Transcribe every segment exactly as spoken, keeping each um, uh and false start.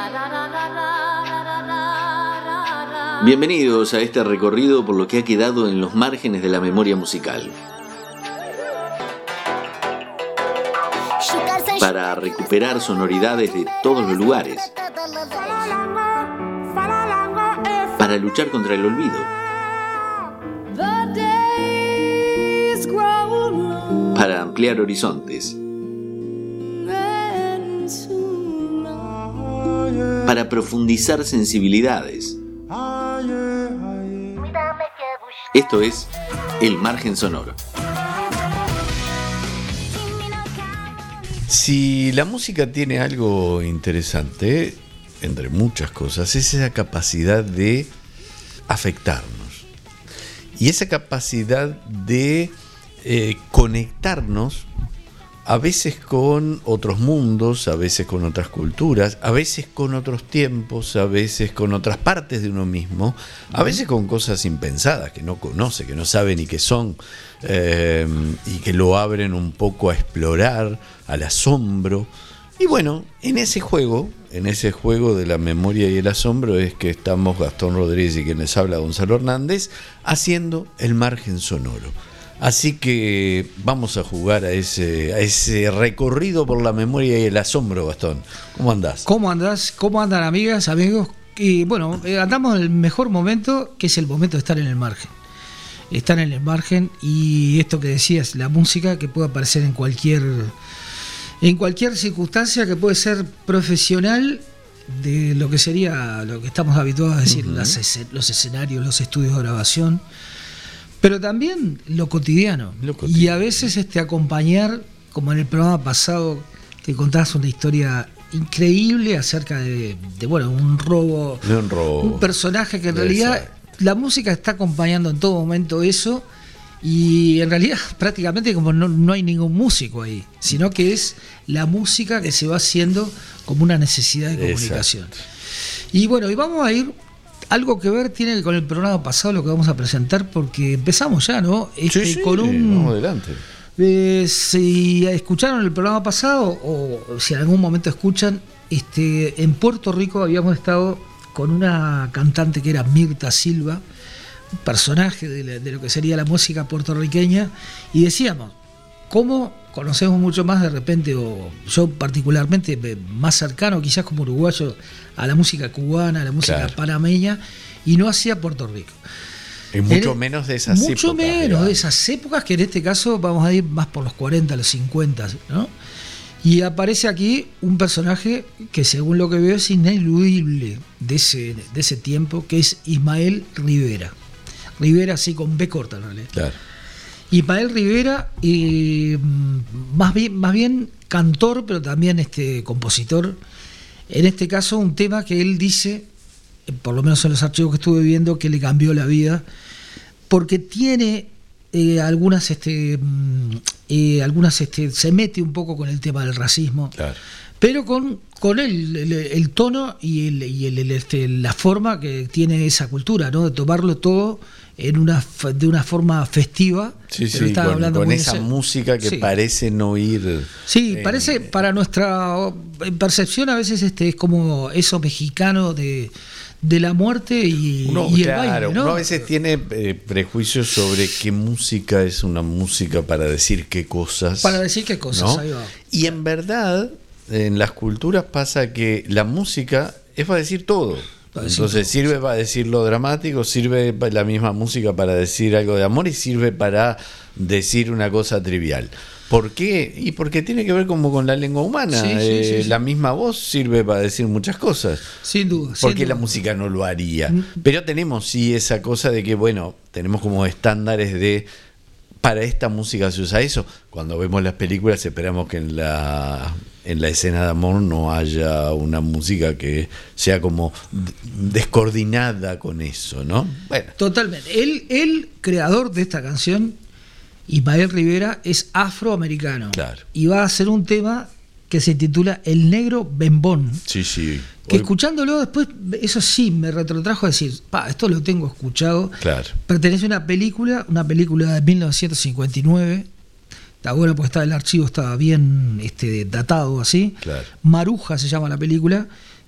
Bienvenidos a este recorrido por lo que ha quedado en los márgenes de la memoria musical. Para recuperar sonoridades de todos los lugares. Para luchar contra el olvido. Para ampliar horizontes. Para profundizar sensibilidades. Esto es El Margen Sonoro. Si la música tiene algo interesante, entre muchas cosas, es esa capacidad de afectarnos. Y esa capacidad de eh, conectarnos a veces con otros mundos, a veces con otras culturas, a veces con otros tiempos, a veces con otras partes de uno mismo, a veces con cosas impensadas que no conoce, que no sabe ni qué son, eh, y que lo abren un poco a explorar, al asombro. Y bueno, en ese juego, en ese juego de la memoria y el asombro es que estamos Gastón Rodríguez y quien les habla Gonzalo Hernández, haciendo El Margen Sonoro. Así que vamos a jugar a ese, a ese recorrido por la memoria y el asombro, Gastón. ¿Cómo andás? ¿Cómo andás? ¿Cómo andan, amigas, amigos? Y bueno, eh, andamos en el mejor momento, que es el momento de estar en el margen. Estar en el margen y esto que decías, la música que puede aparecer en cualquier, en cualquier circunstancia, que puede ser profesional de lo que sería lo que estamos habituados a decir, uh-huh. las, los escenarios, los estudios de grabación. Pero también lo cotidiano. lo cotidiano. Y a veces este acompañar, como en el programa pasado, que contabas una historia increíble acerca de, de bueno, un robo, de un robo. Un personaje que en realidad Exacto. La música está acompañando en todo momento eso, y en realidad prácticamente como no, no hay ningún músico ahí, sino que es la música que se va haciendo como una necesidad de comunicación. Exacto. Y bueno, y vamos a ir... Algo que ver tiene con el programa pasado lo que vamos a presentar, porque empezamos ya, ¿no? Este, sí, sí, con un, vamos adelante. Eh, si escucharon el programa pasado, o si en algún momento escuchan, este, en Puerto Rico habíamos estado con una cantante que era Mirta Silva, un personaje de, la, de lo que sería la música puertorriqueña, y decíamos, ¿cómo conocemos mucho más de repente, o yo particularmente más cercano quizás como uruguayo, a la música cubana, a la música claro. panameña, y no hacia Puerto Rico? Y mucho en, menos de esas mucho épocas. Mucho menos digamos. de esas épocas, que en este caso vamos a ir más por los cuarenta, los cincuenta, ¿no? Y aparece aquí un personaje que, según lo que veo, es ineludible de ese, de ese tiempo, que es Ismael Rivera. Rivera así con B corta, ¿no? Claro. Ismael Rivera, eh, más bien, más bien cantor, pero también este compositor. En este caso, un tema que él dice, por lo menos en los archivos que estuve viendo, que le cambió la vida, porque tiene eh, algunas, este, eh, algunas, este, se mete un poco con el tema del racismo, claro. pero con, con el, el, el tono y, el, y el, el, este, la forma que tiene esa cultura, ¿no? De tomarlo todo en una de una forma festiva. Sí, sí, con, hablando con esa ese, música que sí. parece no ir. Sí, eh, parece, para nuestra percepción a veces este es como eso mexicano de, de la muerte y, uno, y el claro, baile, ¿no? Uno a veces tiene eh, prejuicios sobre qué música es una música para decir qué cosas. Para decir qué cosas, ¿no? Ahí va. Y en verdad, en las culturas pasa que la música es para decir todo. Entonces sirve para decir lo dramático, sirve la misma música para decir algo de amor y sirve para decir una cosa trivial. ¿Por qué? Y porque tiene que ver como con la lengua humana. Sí, sí, eh, sí, sí. La misma voz sirve para decir muchas cosas. Sin duda. Porque sin la duda. música no lo haría. Pero tenemos sí esa cosa de que, bueno, tenemos como estándares de... Para esta música se usa eso. Cuando vemos las películas esperamos que en la en la escena de amor no haya una música que sea como descoordinada con eso, ¿no? Bueno. Totalmente. Él, el creador de esta canción, Ismael Rivera, es afroamericano. Claro. Y va a hacer un tema que se titula El Negro Bembón. Sí, sí. Que escuchándolo después, eso sí, me retrotrajo a decir, pa, esto lo tengo escuchado. Claro. Pertenece a una película, una película de mil novecientos cincuenta y nueve. Está bueno porque está, el archivo estaba bien este, datado así. Claro. Maruja se llama la película.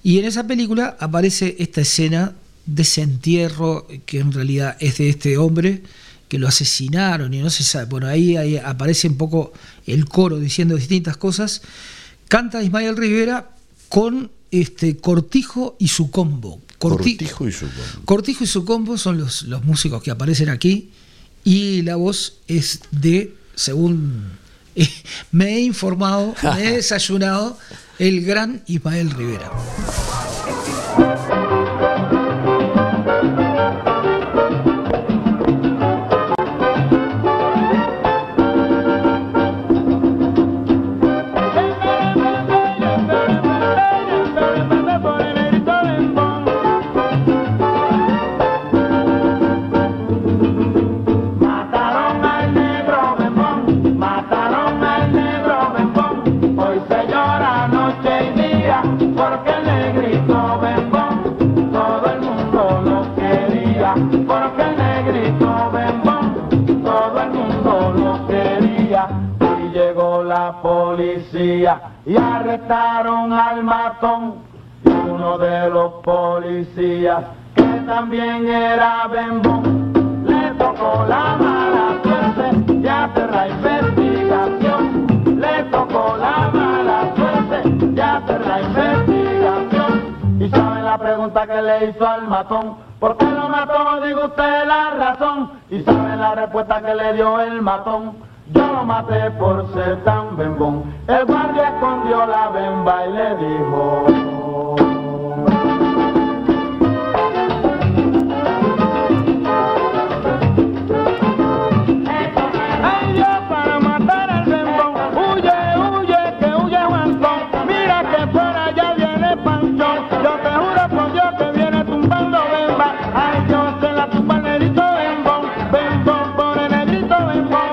Y en esa película aparece esta escena de ese entierro que en realidad es de este hombre que lo asesinaron y no se sabe. Bueno, ahí, ahí aparece un poco el coro diciendo distintas cosas. Canta Ismael Rivera con este Cortijo y su combo. Corti- Cortijo y su combo. Cortijo y su combo son los, los músicos que aparecen aquí y la voz es de, según eh, me he informado, me he desayunado, el gran Ismael Rivera. Y arrestaron al matón y uno de los policías que también era bembón le tocó la mala suerte de hacer la investigación, le tocó la mala suerte de hacer la investigación. Y saben la pregunta que le hizo al matón, ¿por qué lo mató? Diga usted la razón. Y saben la respuesta que le dio el matón, yo lo maté por ser tan bembón. El guardia escondió la bemba y le dijo: ay, Dios, para matar al bembón, huye, huye, que huye Juanzón. Mira que por allá viene Panchón, yo te juro por Dios que viene tumbando bemba. Ay, Dios, se la tumba el negrito bembón, bembón por el negrito bembón.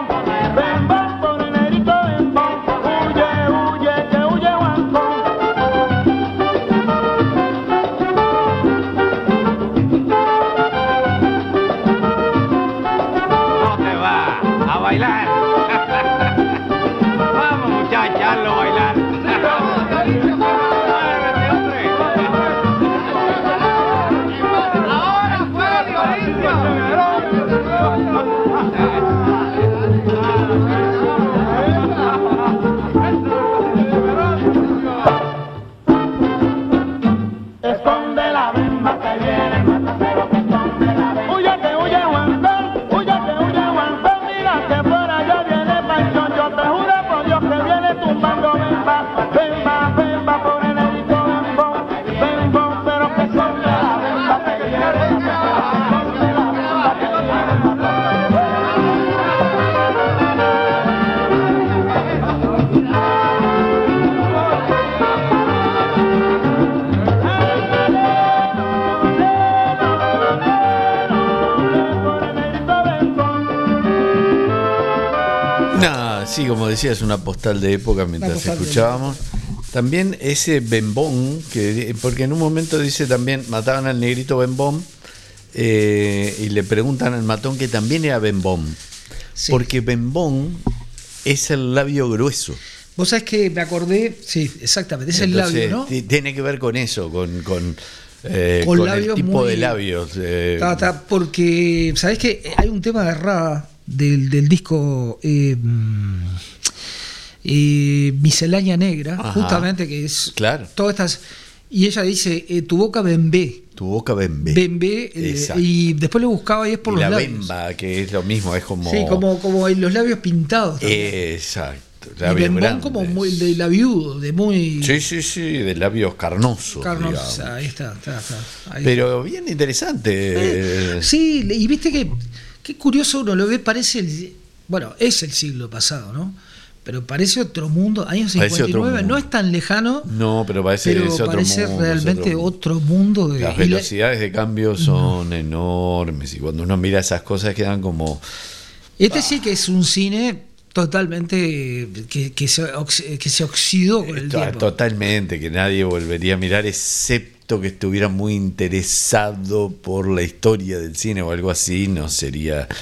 Sí, como decías, una postal de época mientras escuchábamos. También ese bembón, que porque en un momento dice también, mataban al negrito bembón eh, y le preguntan al matón que también era bembón. Sí. Porque bembón es el labio grueso. Vos sabés que me acordé, sí, exactamente, es Entonces, el labio, ¿no? T- tiene que ver con eso, con, con, eh, con, con el tipo muy, de labios. Eh. Ta, ta, porque, ¿sabés que hay un tema de Rada del, del disco eh, eh, Miscelánea Negra, Ajá, justamente, que es claro. todas estas, y ella dice eh, tu boca bembé, tu boca bembé, bembé eh, y después lo buscaba y es por y los la labios. Bemba, que es lo mismo, es como sí, como como en los labios pintados también. Exacto, y bembón como muy de labiudo, de muy sí sí sí de labios carnosos, carnosos, ahí está, está, está ahí pero está. Bien interesante. Eh, sí, y viste que qué curioso uno lo ve, parece el, bueno, es el siglo pasado, ¿no? Pero parece otro mundo, años cincuenta y nueve, no es tan lejano. No, pero parece, pero es otro parece mundo, realmente es otro, otro mundo. De, Las velocidades la, de cambio son no. enormes, y cuando uno mira esas cosas quedan como... Este ah. sí que es un cine totalmente que, que, se, que se oxidó con el tiempo. Totalmente, que nadie volvería a mirar, excepto que estuviera muy interesado por la historia del cine o algo así, no sería...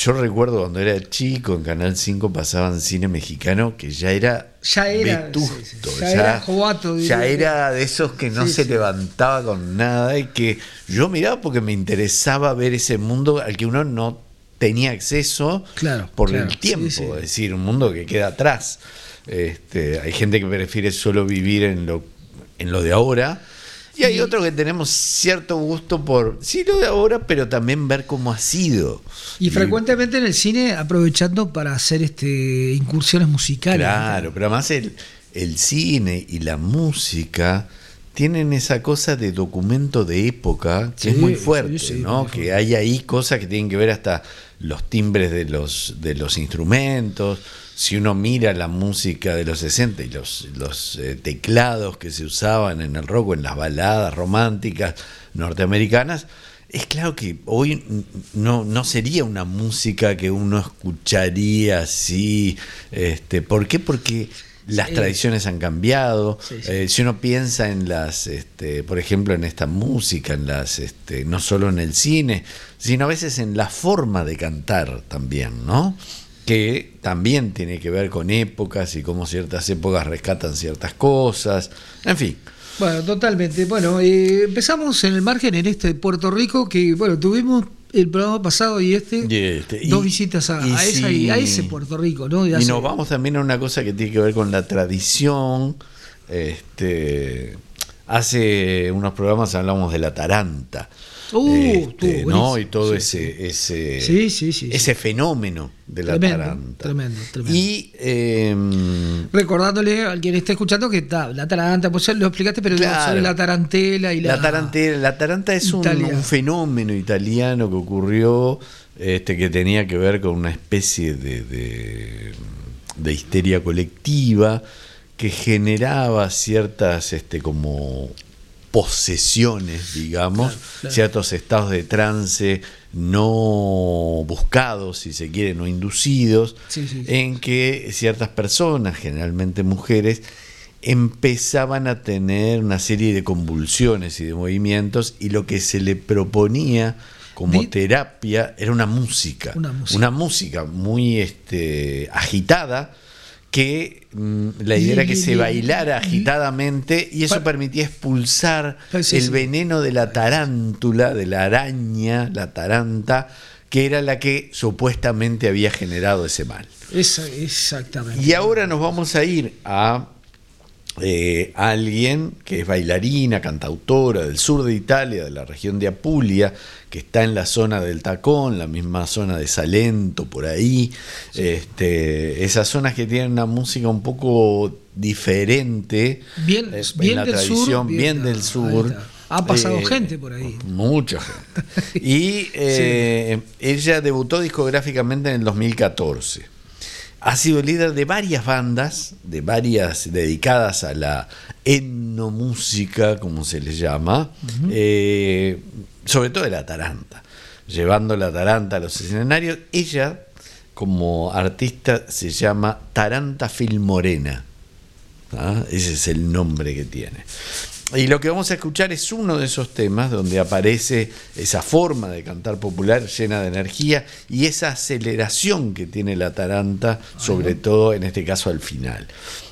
yo recuerdo cuando era chico en Canal cinco pasaban cine mexicano que ya era, ya era vetusto, sí, sí. Ya, ya era jovato, ya era de esos que no sí, se sí. levantaba con nada y que yo miraba porque me interesaba ver ese mundo al que uno no tenía acceso claro, por claro, el tiempo, sí, sí. es decir, un mundo que queda atrás. Este, hay gente que prefiere solo vivir en lo, en lo de ahora. Y hay otros que tenemos cierto gusto por, sí, lo de ahora, pero también ver cómo ha sido. Y, y frecuentemente en el cine aprovechando para hacer este incursiones musicales. Claro, ¿no? pero además el, el cine y la música tienen esa cosa de documento de época que Sí, es muy fuerte, sí, sí, ¿no? muy fuerte. Que hay ahí cosas que tienen que ver hasta los timbres de los, de los instrumentos. Si uno mira la música de los sesenta y los, los eh, teclados que se usaban en el rock o en las baladas románticas norteamericanas, es claro que hoy no, no sería una música que uno escucharía así. Este, ¿por qué? Porque las Sí. tradiciones han cambiado. Sí, sí. Eh, si uno piensa en las, este, por ejemplo, en esta música, en las, este, no solo en el cine, sino a veces en la forma de cantar también, ¿no? Que también tiene que ver con épocas y cómo ciertas épocas rescatan ciertas cosas, en fin. Bueno, totalmente. Bueno, eh, empezamos en el margen en este de Puerto Rico, que bueno, tuvimos el programa pasado y este, Y este, dos y- visitas a, y a, esa, si- y a ese Puerto Rico, ¿no? De Y hace- nos vamos también a una cosa que tiene que ver con la tradición. Este, hace unos programas hablamos de la taranta. Uh, este, estuvo ¿no? buenísimo. Y todo Sí, ese, ese, Sí, sí, sí, ese sí. fenómeno de la Tremendo, taranta. tremendo, tremendo. Y eh, Recordándole a quien esté escuchando que está la taranta, pues ya lo explicaste, pero Claro. sobre la tarantela y la. La tarantela, la taranta es un, Italia. un fenómeno italiano que ocurrió, este, que tenía que ver con una especie de, de, de histeria colectiva que generaba ciertas, este, como posesiones, digamos, Claro, claro. ciertos estados de trance no buscados, si se quiere, no inducidos, Sí, sí, sí. en que ciertas personas, generalmente mujeres, empezaban a tener una serie de convulsiones y de movimientos, y lo que se le proponía como Di- terapia era una música, Una música. una música muy este, agitada, que mm, la idea era que se bailara agitadamente y eso Pa- permitía expulsar Sí, el sí. veneno de la tarántula, de la araña, la taranta, que era la que supuestamente había generado ese mal. Esa, exactamente. Y ahora nos vamos a ir a eh, alguien que es bailarina, cantautora del sur de Italia, de la región de Apulia, que está en la zona del Tacón, la misma zona de Salento, por ahí. Este, esas zonas que tienen una música un poco diferente. Bien, eh, en bien la del sur, tradición, bien, bien ah, del ahí sur. está. Ha pasado Eh, gente por ahí. Mucha gente. Y eh, ella debutó discográficamente en el dos mil catorce. Ha sido líder de varias bandas, de varias dedicadas a la etnomúsica, como se le llama, eh, sobre todo de la taranta, llevando la taranta a los escenarios. Ella, como artista, se llama Taranta Filmorena. ¿Ah? Ese es el nombre que tiene. Y lo que vamos a escuchar es uno de esos temas donde aparece esa forma de cantar popular llena de energía y esa aceleración que tiene la taranta, sobre todo en este caso al final.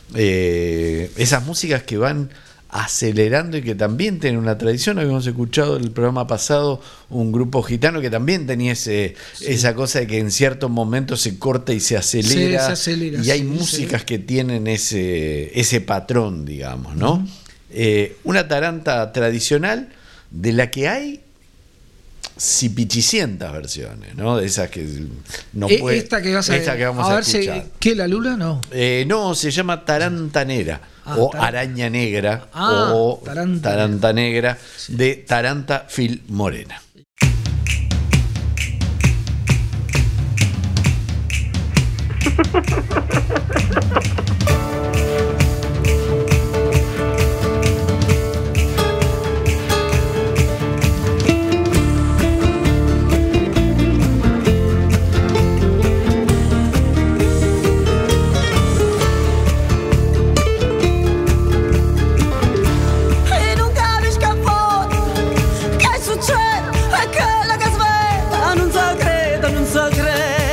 Eh, esas músicas que van acelerando y que también tienen una tradición. Habíamos escuchado en el programa pasado un grupo gitano que también tenía ese, sí. esa cosa de que en ciertos momentos se corta y se acelera, Sí, se acelera, y hay sí, músicas sí. que tienen ese, ese patrón, digamos, ¿no? Uh-huh. Eh, una taranta tradicional de la que hay cipichicientas versiones, ¿no? De esas que no Eh, puede, esta que vas a, esta que vamos a a, ver si, escuchar. ¿qué la lula? No. Eh, no, se llama taranta negra Ah, o tar- araña negra Ah, o taranta taranta, negra de Taranta Filmorena. E non capisco a voi che succede, è quello che svela, non so credo, non so credo.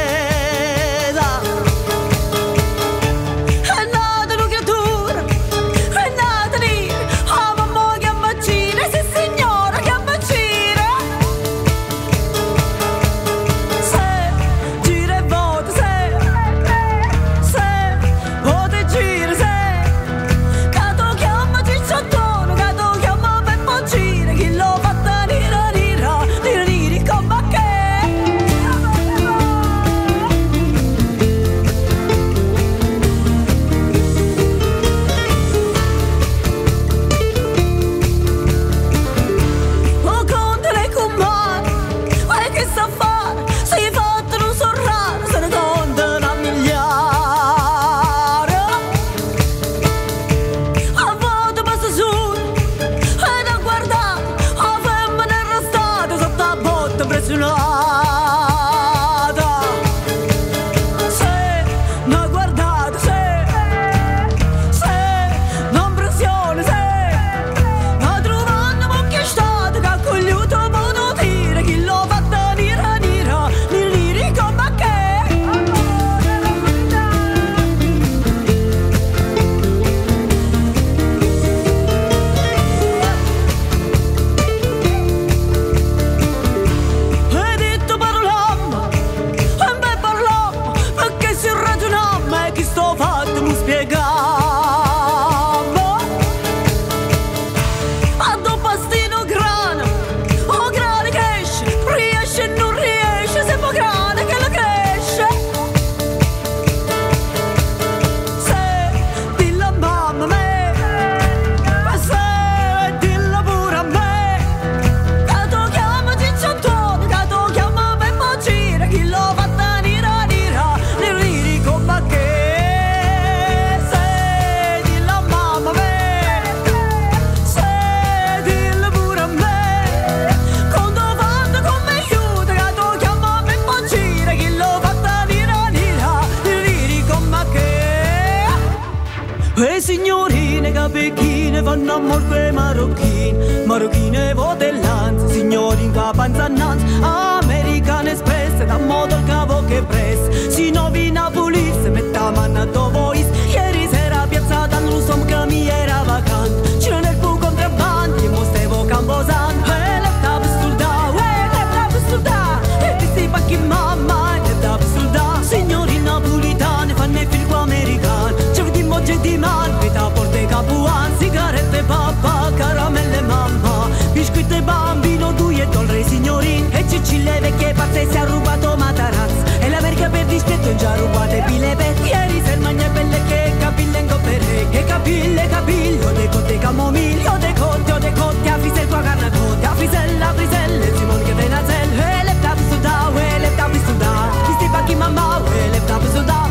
amor que marochin, marocchine votellanz, signorin capanzannanz, American Express, da modo il cavo che press, si novi Napoli, se metta manna do voice, ieri sera piazzata in Rusom che mi era vacant, c'era nel fu contrabbandi, e mostevo Cambosan, e le tappe sul da, e le tappe sul da, e visti pacchi mamma, e le tappe sul da, signori napolitane, fanno il film americano, c'è di mogge di man, vita porte capuan, sigarette papà, caramelle mamma, biscuiti e bambino, due dollari signorin, e cicille vecchie pazze si è rubato Matarazzo, e la verga per dispetto già rubate pile per, ieri ser magna belle che capille in copere, che capille capiglio, de cotte camomiglio, de cotte o de cotte, a frisel qua carna cotte, a frisella, friselle, Simon che venazel, e le tapi su da, e le tapi su da, visti pacchi mamma, e le tapi su da,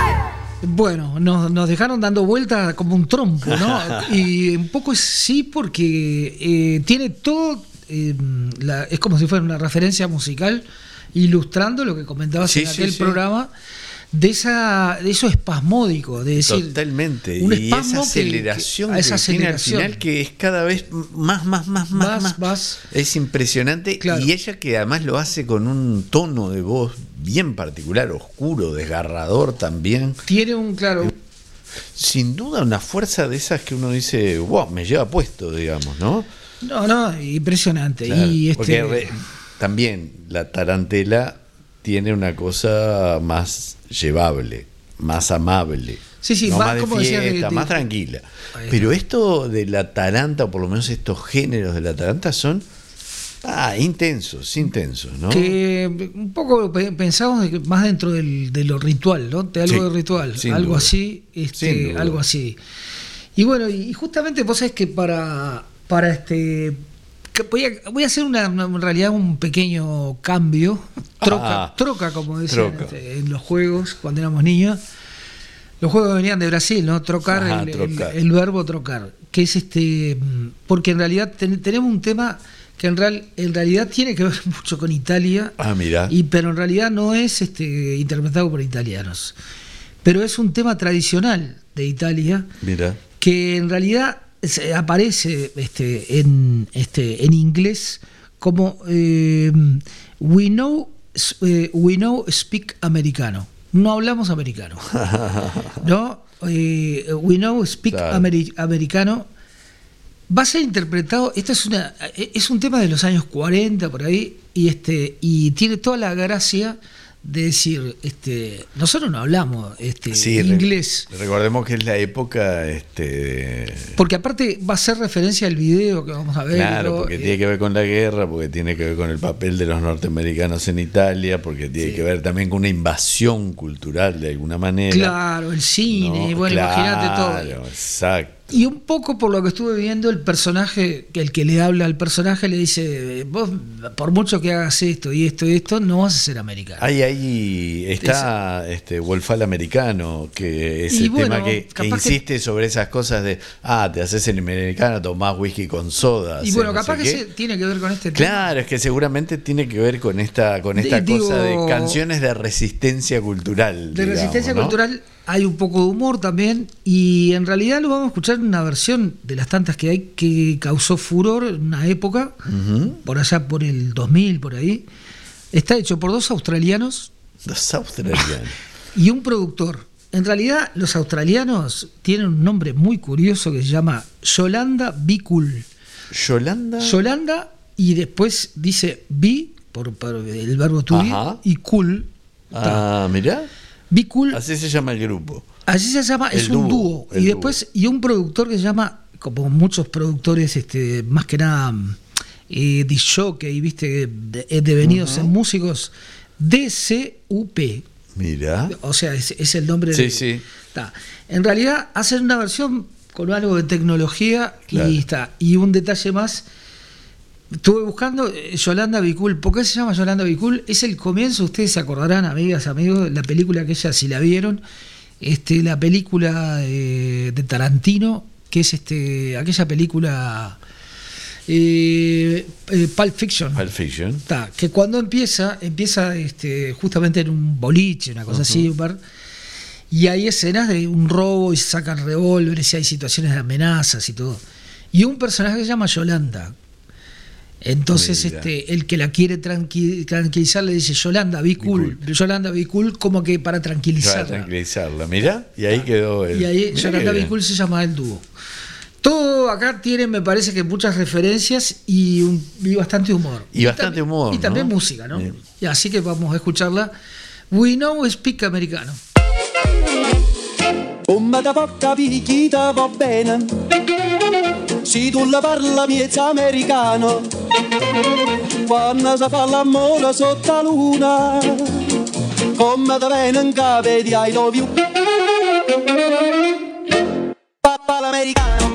Bueno, nos, nos dejaron dando vuelta como un trompo, ¿no? Y un poco sí, porque eh, tiene todo, eh, la, es como si fuera una referencia musical ilustrando lo que comentabas sí, en sí, aquel sí. programa, de esa de eso espasmódico, de decir... Totalmente, un y esa espasmo que- aceleración que- que, esa tiene al aceleración. final, que es cada vez más, más, más, más, Más, más. más. Es impresionante, Claro. y ella que además lo hace con un tono de voz bien particular, oscuro, desgarrador también. Tiene un, claro... Sin duda una fuerza de esas que uno dice, wow, me lleva puesto, digamos, ¿no? No, no, impresionante. Claro, y este, porque re- también la tarantela tiene una cosa más llevable, más amable. Sí, sí, no más, más de como decía, de- fiesta, de- más tranquila. Ahí Pero está. esto de la taranta, o por lo menos estos géneros de la taranta, son ah, intensos, intensos, ¿no? que un poco pe- pensamos de que más dentro del, de lo ritual, ¿no? De algo Sí, de ritual, sin algo duda. así, Sin este, duda. algo así. Y bueno, y justamente vos sabés que para, para este que voy a, voy a hacer una, una- en realidad un pequeño cambio, troca, Ah, troca como decían troca. este, en los juegos cuando éramos niños. Los juegos venían de Brasil, ¿no? Trocar, Ajá, el, el- trocar. el verbo trocar, que es este, mm, porque en realidad ten- tenemos un tema que en, real, en realidad tiene que ver mucho con Italia, Ah, mira. y, pero en realidad no es este, interpretado por italianos. Pero es un tema tradicional de Italia Mira. que en realidad se- aparece este, en, este, en inglés como eh, we know eh, we know speak americano. No hablamos americano. No, eh, we know speak Claro. ameri- americano. Va a ser interpretado, esto es una es un tema de los años cuarenta por ahí, y este y tiene toda la gracia de decir, este nosotros no hablamos este Sí, re- inglés, recordemos que es la época, este, porque aparte va a ser referencia al video que vamos a ver. claro, ¿no? porque Eh, tiene que ver con la guerra, porque tiene que ver con el papel de los norteamericanos en Italia, porque tiene Sí. que ver también con una invasión cultural de alguna manera. Claro, el cine, ¿no? bueno, imagínate Claro, todo. exacto. Y un poco por lo que estuve viendo, el personaje, el que le habla al personaje le dice, vos por mucho que hagas esto y esto y esto, no vas a ser americano. Ahí, ahí está este Wolfal americano, que es Y el bueno, tema que, que capaz que- insiste sobre esas cosas de, ah, te haces el americano, tomás whisky con soda. y haces bueno, no capaz sé que qué. se, tiene que ver con este Claro, es que seguramente tiene que ver con esta, con esta Di- cosa digo- de canciones de resistencia cultural. De digamos, resistencia ¿no? cultural hay un poco de humor también, y en realidad lo vamos a escuchar en una versión de las tantas que hay que causó furor en una época, Ujú. por allá por el dos mil, por ahí. Está hecho por dos australianos Los australianos. y un productor. En realidad los australianos tienen un nombre muy curioso que se llama Yolanda Be Cool. Yolanda. Yolanda, y después dice be, por, por el verbo to be, Ajá. y cool. Ah, mirá. Be Cool. Así se llama el grupo. Así se llama, es El un dúo, dúo. el Y después, y un productor que se llama, como muchos productores, este, más que nada, eh, disc jockey, viste, de- eh, devenidos en músicos, D C U P. Mirá. O sea, es, es el nombre Sí, de. sí. Está. En realidad, hacen una versión con algo de tecnología, Claro. y está. Y un detalle más. Estuve buscando eh, Yolanda Be Cool. ¿Por qué se llama Yolanda Be Cool? Es el comienzo, ustedes se acordarán, amigas, amigos, la película que ella, si la vieron, este, la película eh, de Tarantino, que es este, aquella película eh, eh, Pulp Fiction. Pulp Fiction. Está, que cuando empieza, empieza este, justamente en un boliche, una cosa así, un bar, y hay escenas de un robo y se sacan revólveres y hay situaciones de amenazas y todo. y un personaje que se llama Yolanda. Entonces Mira. este el que la quiere tranqui- tranquilizar le dice Yolanda, be cool, Be Yolanda, be cool, como que para tranquilizarla. Para tranquilizarla, mirá, y ahí quedó el. Y ahí mirá Yolanda, qué be bien. cool se llama el dúo. Todo acá tiene, me parece que muchas referencias y, un, y bastante humor. Y bastante también- humor, Y también ¿no? música, ¿no? Bien. Y así que vamos a escucharla. We Know Speak Americano. Come da può capire chi te va bene, se tu la parla miezza americano, quando si fa l'amore sotto la luna, come da bene in capo di I love you, papà l'americano.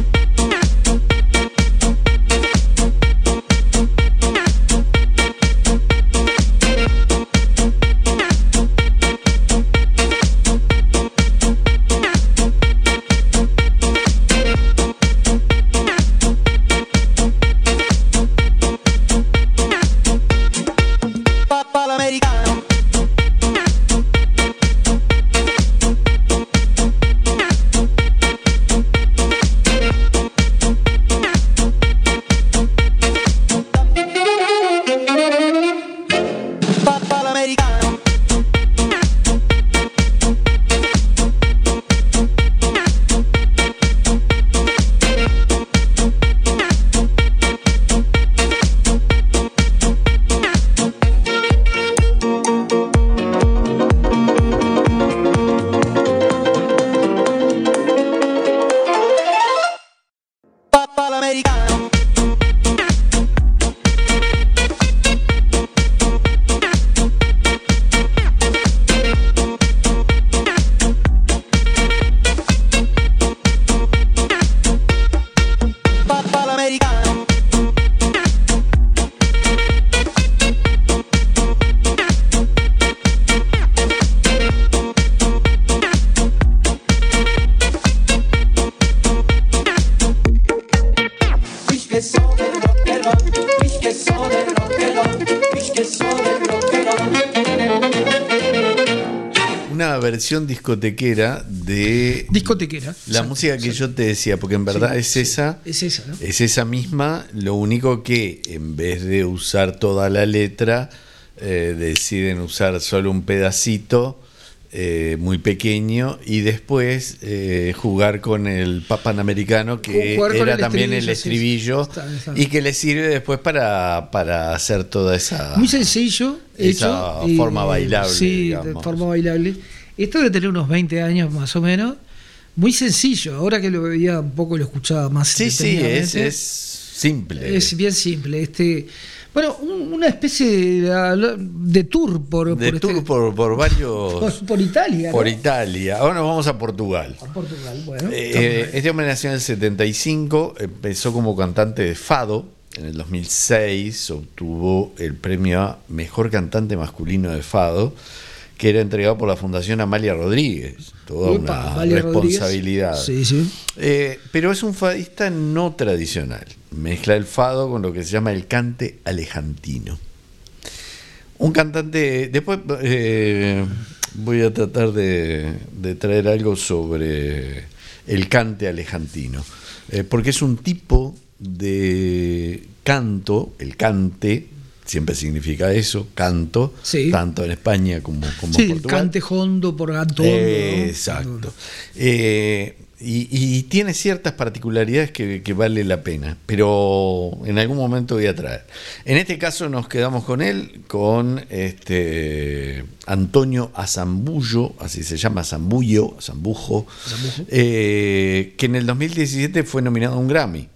Una versión discotequera de Discotequera. la Exacto, música que exacto. yo te decía, porque en verdad Sí, es sí, esa, Es esa, ¿no? es esa misma, lo único que en vez de usar toda la letra, eh, deciden usar solo un pedacito eh, muy pequeño y después eh, jugar con el Panamericano, que Jugar con era el también el estribillo, sí, estribillo, sí. Está, está. y que le sirve después para, para hacer toda esa... Muy sencillo, esa hecho, forma bailable, Sí, de digamos. forma bailable. Esto debe tener unos veinte años más o menos. Muy sencillo. Ahora que lo veía un poco, lo escuchaba más. Sí, sí, es, detenidamente. es simple. Es bien simple. Este, bueno, un- una especie de, de tour por, de por, tour este- por, por varios... por, por Italia. por ¿no? Italia. Ahora nos vamos a Portugal. A Portugal, bueno. Eh, este hombre nació en el setenta y cinco, empezó como cantante de fado. En el dos mil seis obtuvo el premio a Mejor Cantante Masculino de Fado, que era entregado por la Fundación Amalia Rodríguez. Toda Upa, una Amalia responsabilidad. Rodríguez. Sí, sí. Eh, pero es un fadista no tradicional. Mezcla el fado con lo que se llama el cante alejantino. Un cantante... Después eh, voy a tratar de, de traer algo sobre el cante alejantino. Eh, porque es un tipo de canto, el cante, siempre significa eso, canto, Sí. tanto en España como, como Sí, en el Portugal. cante hondo por Antonio. Eh, Exacto. Eh, y, y tiene ciertas particularidades que, que vale la pena, pero en algún momento voy a traer. En este caso nos quedamos con él, con este Antonio Azambullo, así se llama, Zambullo, Zambujo, Zambujo. eh, que en el dos mil diecisiete fue nominado a un Grammy.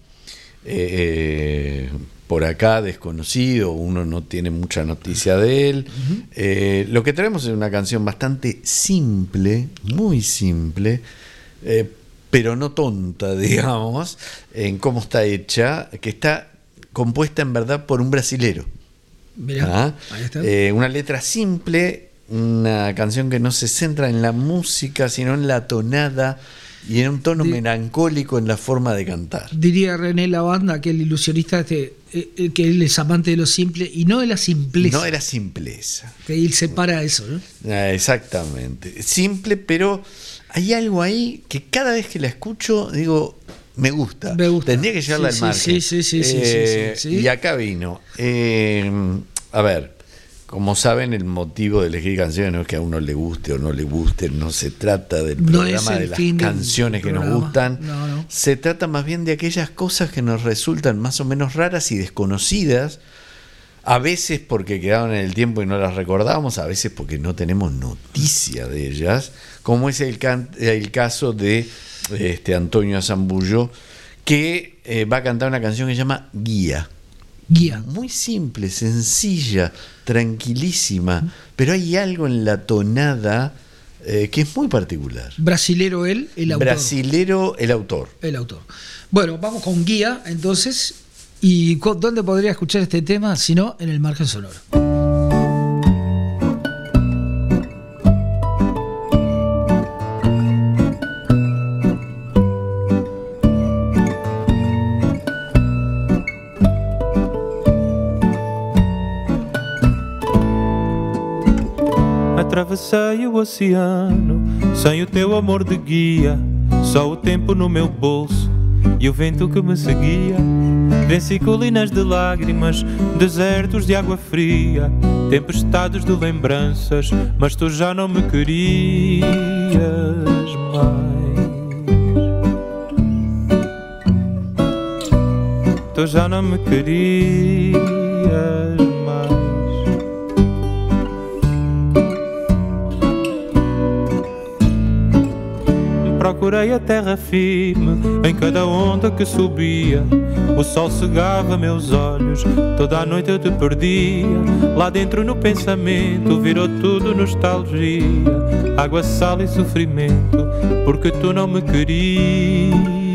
Eh, por acá desconocido, uno no tiene mucha noticia de él. Uh-huh. Eh, lo que traemos es una canción bastante simple, muy simple, eh, pero no tonta, digamos, en cómo está hecha, que está compuesta en verdad por un brasilero. Mirá, ¿Ah? ahí está. Eh, una letra simple, una canción que no se centra en la música, sino en la tonada y en un tono De- melancólico en la forma de cantar. Diría René Lavanda, aquel ilusionista, este, eh, que él es amante de lo simple y no de la simpleza. No era simpleza. Que él separa eso, ¿no? Ah, exactamente. Simple, pero hay algo ahí que cada vez que la escucho digo, me gusta. Me gusta. Tendría que llevarla Sí, al sí, margen. sí, sí, sí, Eh, sí, sí, sí. Y acá vino. Eh, a ver, como saben, el motivo de elegir canciones no es que a uno le guste o no le guste, no se trata del No programa es el de las fin del canciones que nos programa. gustan. No, no. Se trata más bien de aquellas cosas que nos resultan más o menos raras y desconocidas. A veces porque quedaron en el tiempo y no las recordábamos, a veces porque no tenemos noticia de ellas, como es el, can- el caso de este Antonio Azambullo, que eh, va a cantar una canción que se llama Guía. Guía. Muy simple, sencilla, tranquilísima, pero hay algo en la tonada eh, que es muy particular. Brasilero él, el autor. Brasilero el autor. El autor. Bueno, vamos con Guía, entonces. ¿Y co- dónde podría escuchar este tema? Si no, en el margen sonoro. Atravessei o oceano sem o teu amor de guia, só o tempo no meu bolso e o vento que me seguia. Venci colinas de lágrimas, desertos de água fria, tempestades de lembranças, mas tu já não me querias mais. Tu já não me querias mais. Procurei a terra firme em cada onda que subia. O sol cegava meus olhos, toda a noite eu te perdia. Lá dentro no pensamento virou tudo nostalgia, água, sal e sofrimento, porque tu não me querias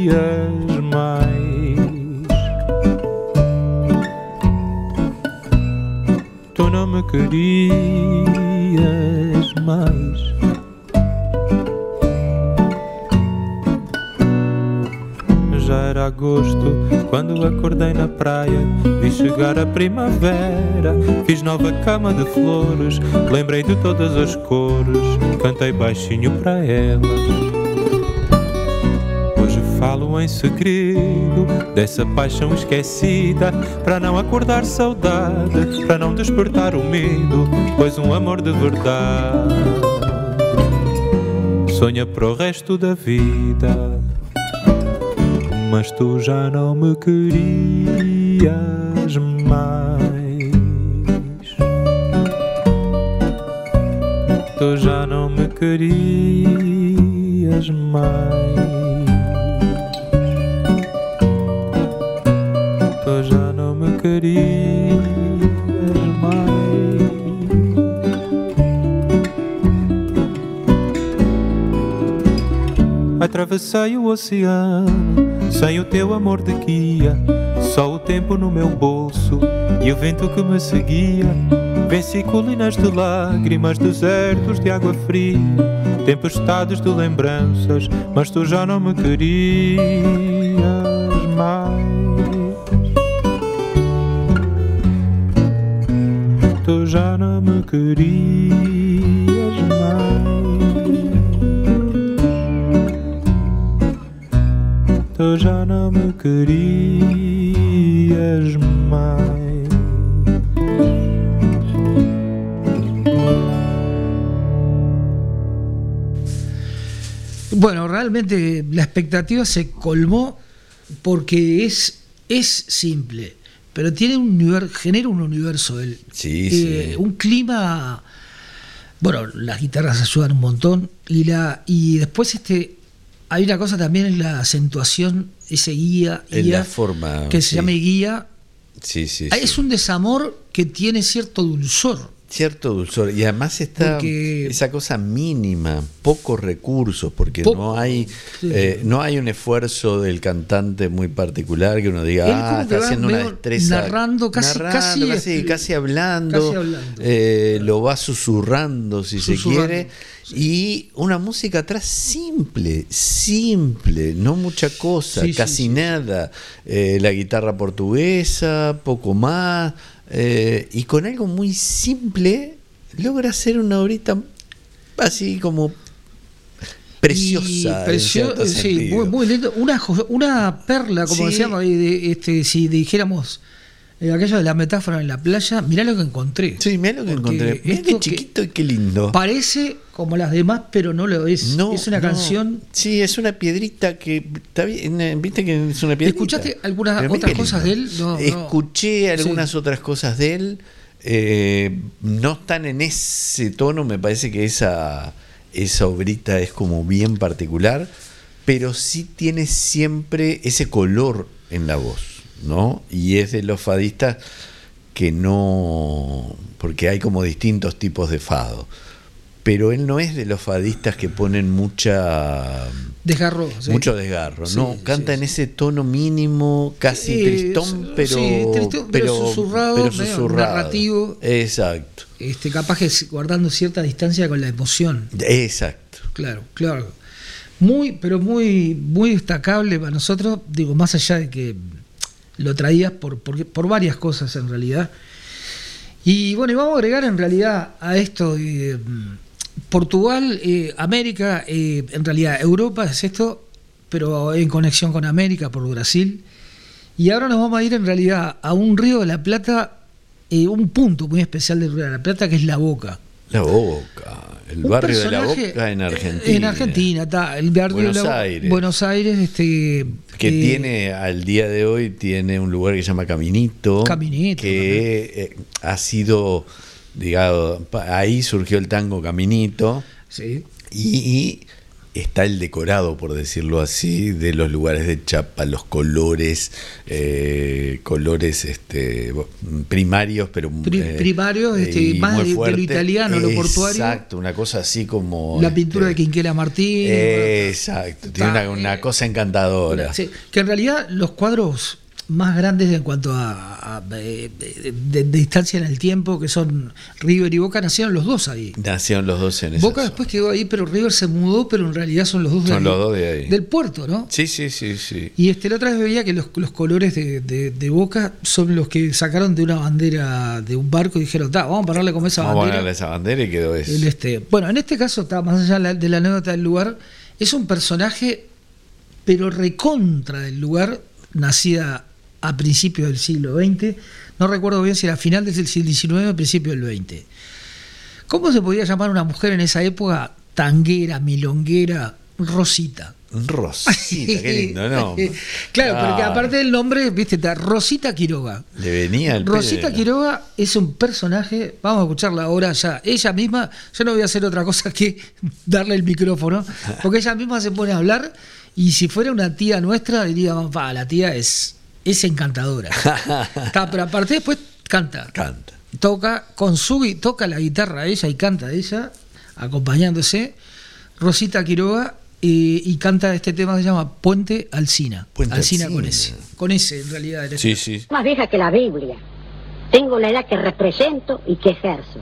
mais. Tu não me querias mais. Já era agosto quando acordei na praia, vi chegar a primavera, fiz nova cama de flores, lembrei de todas as cores, cantei baixinho para ela. Hoje falo em segredo dessa paixão esquecida, para não acordar saudade, para não despertar o medo, pois um amor de verdade sonha para o resto da vida. Mas tu já não me querias mais. Tu já não me querias mais. Tu já não me querias mais. Atravessei o oceano sem o teu amor de guia, só o tempo no meu bolso e o vento que me seguia. Venci colinas de lágrimas, desertos de água fria, tempestades de lembranças, mas tu já não me querias mais. Tu já não me querias mais. Tu já não me querias mais. Bueno, realmente la expectativa se colmó porque es, es simple, pero tiene un universo, genera un universo, él. Sí, Eh, sí. un clima. Bueno, las guitarras ayudan un montón y la y después este hay una cosa también en la acentuación, ese guía, En guía, la forma, que se sí. llame guía. Sí, sí, Es sí. un desamor que tiene cierto dulzor. Cierto dulzor, y además está Porque- esa cosa mínima, pocos recursos, porque Poco, no hay sí. eh, no hay un esfuerzo del cantante muy particular que uno diga, Él ah, como que está va haciendo una medio destreza, narrando, casi- narrando, casi- casi, casi hablando, casi hablando. eh, lo va susurrando si se Susurrando, quiere, sí. y una música atrás simple, simple, no mucha cosa, Sí, sí, casi sí. nada, eh, la guitarra portuguesa, poco más, eh, y con algo muy simple logra hacer una horita así como preciosa. Y en precio- cierto sí, sentido. muy, muy lindo. Una, jo- una perla, como Sí. decíamos, de- de- este, si dijéramos eh, aquello de la metáfora en la playa, mirá lo que encontré. Sí, mirá lo que Porque encontré. Mirá esto qué que chiquito y qué lindo. Parece como las demás, pero no lo es. No, es una no. canción. Sí, es una piedrita que está bien, eh, viste que es una piedrita. ¿Escuchaste algunas Pero mirá otras qué cosas lindo. de él? No, no. Escuché algunas Sí. otras cosas de él. eh, no están en ese tono, me parece que esa, esa obrita es como bien particular, pero sí tiene siempre ese color en la voz, ¿no? Y es de los fadistas que no, porque hay como distintos tipos de fado, pero él no es de los fadistas que ponen mucha Desgarró. Sí. mucho desgarro, Sí, no, sí, canta sí. en ese tono mínimo, casi Eh, tristón, pero, sí, tristón, pero susurrado, pero medio susurrado. narrativo. Exacto, Este, capaz que guardando cierta distancia con la emoción. exacto. Claro, claro. Muy, pero muy, muy destacable para nosotros, digo, más allá de que lo traías por, por, por varias cosas en realidad. Y bueno, y vamos a agregar en realidad a esto, eh, Portugal, eh, América, eh, en realidad Europa es esto, pero en conexión con América por Brasil. Y ahora nos vamos a ir en realidad a un Río de la Plata, eh, un punto muy especial del Río de la Plata, que es La Boca. La Boca, el Un barrio de La personaje, Boca en Argentina. En Argentina, está el barrio Buenos de la, Aires. Buenos Aires, este Que eh, tiene, al día de hoy, tiene un lugar que se llama Caminito. Caminito, Que eh, ha sido, digamos, pa- ahí surgió el tango Caminito. sí. Y, y está el decorado, por decirlo así, de los lugares de chapa, los colores, eh, colores este, primarios, pero Pri- eh, primarios, este, y más muy de- de lo fuerte. italiano, lo portuario. Exacto, una cosa así como La pintura este, de Quinquela Martín. Exacto, tiene Está, una, una eh, cosa encantadora. Sí, que en realidad los cuadros más grandes en cuanto a, a- de, de- de distancia en el tiempo, que son River y Boca, nacieron los dos ahí. Nacieron los dos en esa Boca zona. después quedó ahí, pero River se mudó, pero en realidad son los dos, de Son ahí, los dos de ahí. del puerto, ¿no? Sí, sí, sí, sí. Y este, la otra vez veía que los, los colores de, de- de Boca son los que sacaron de una bandera de un barco y dijeron, "Ta, vamos a pararle con esa Vamos a bandera. ponerle esa bandera y quedó eso. El este, bueno, en este caso, está más allá de la, de la anécdota del lugar, es un personaje, pero recontra del lugar, nacida a principios del siglo veinte, no recuerdo bien si era a final del siglo diecinueve o principio del veinte. ¿Cómo se podía llamar una mujer en esa época tanguera, milonguera? Rosita. Rosita, qué lindo, ¿no? Claro, Ah, porque aparte del nombre, viste, está Rosita Quiroga. le venía el Rosita pelo. Quiroga es un personaje, vamos a escucharla ahora ya, ella misma, yo no voy a hacer otra cosa que darle el micrófono, porque ella misma se pone a hablar y si fuera una tía nuestra diríamos, va, la tía es, es encantadora. Está, pero aparte después canta, Canta. toca con su gui- toca la guitarra ella y canta ella, acompañándose, Rosita Quiroga. Y, y canta este tema que se llama Puente Alsina. Puente Alsina con Alsina. ese. Con ese, en realidad. era Sí, ese. sí. Más vieja que la Biblia. Tengo la edad que represento y que ejerzo.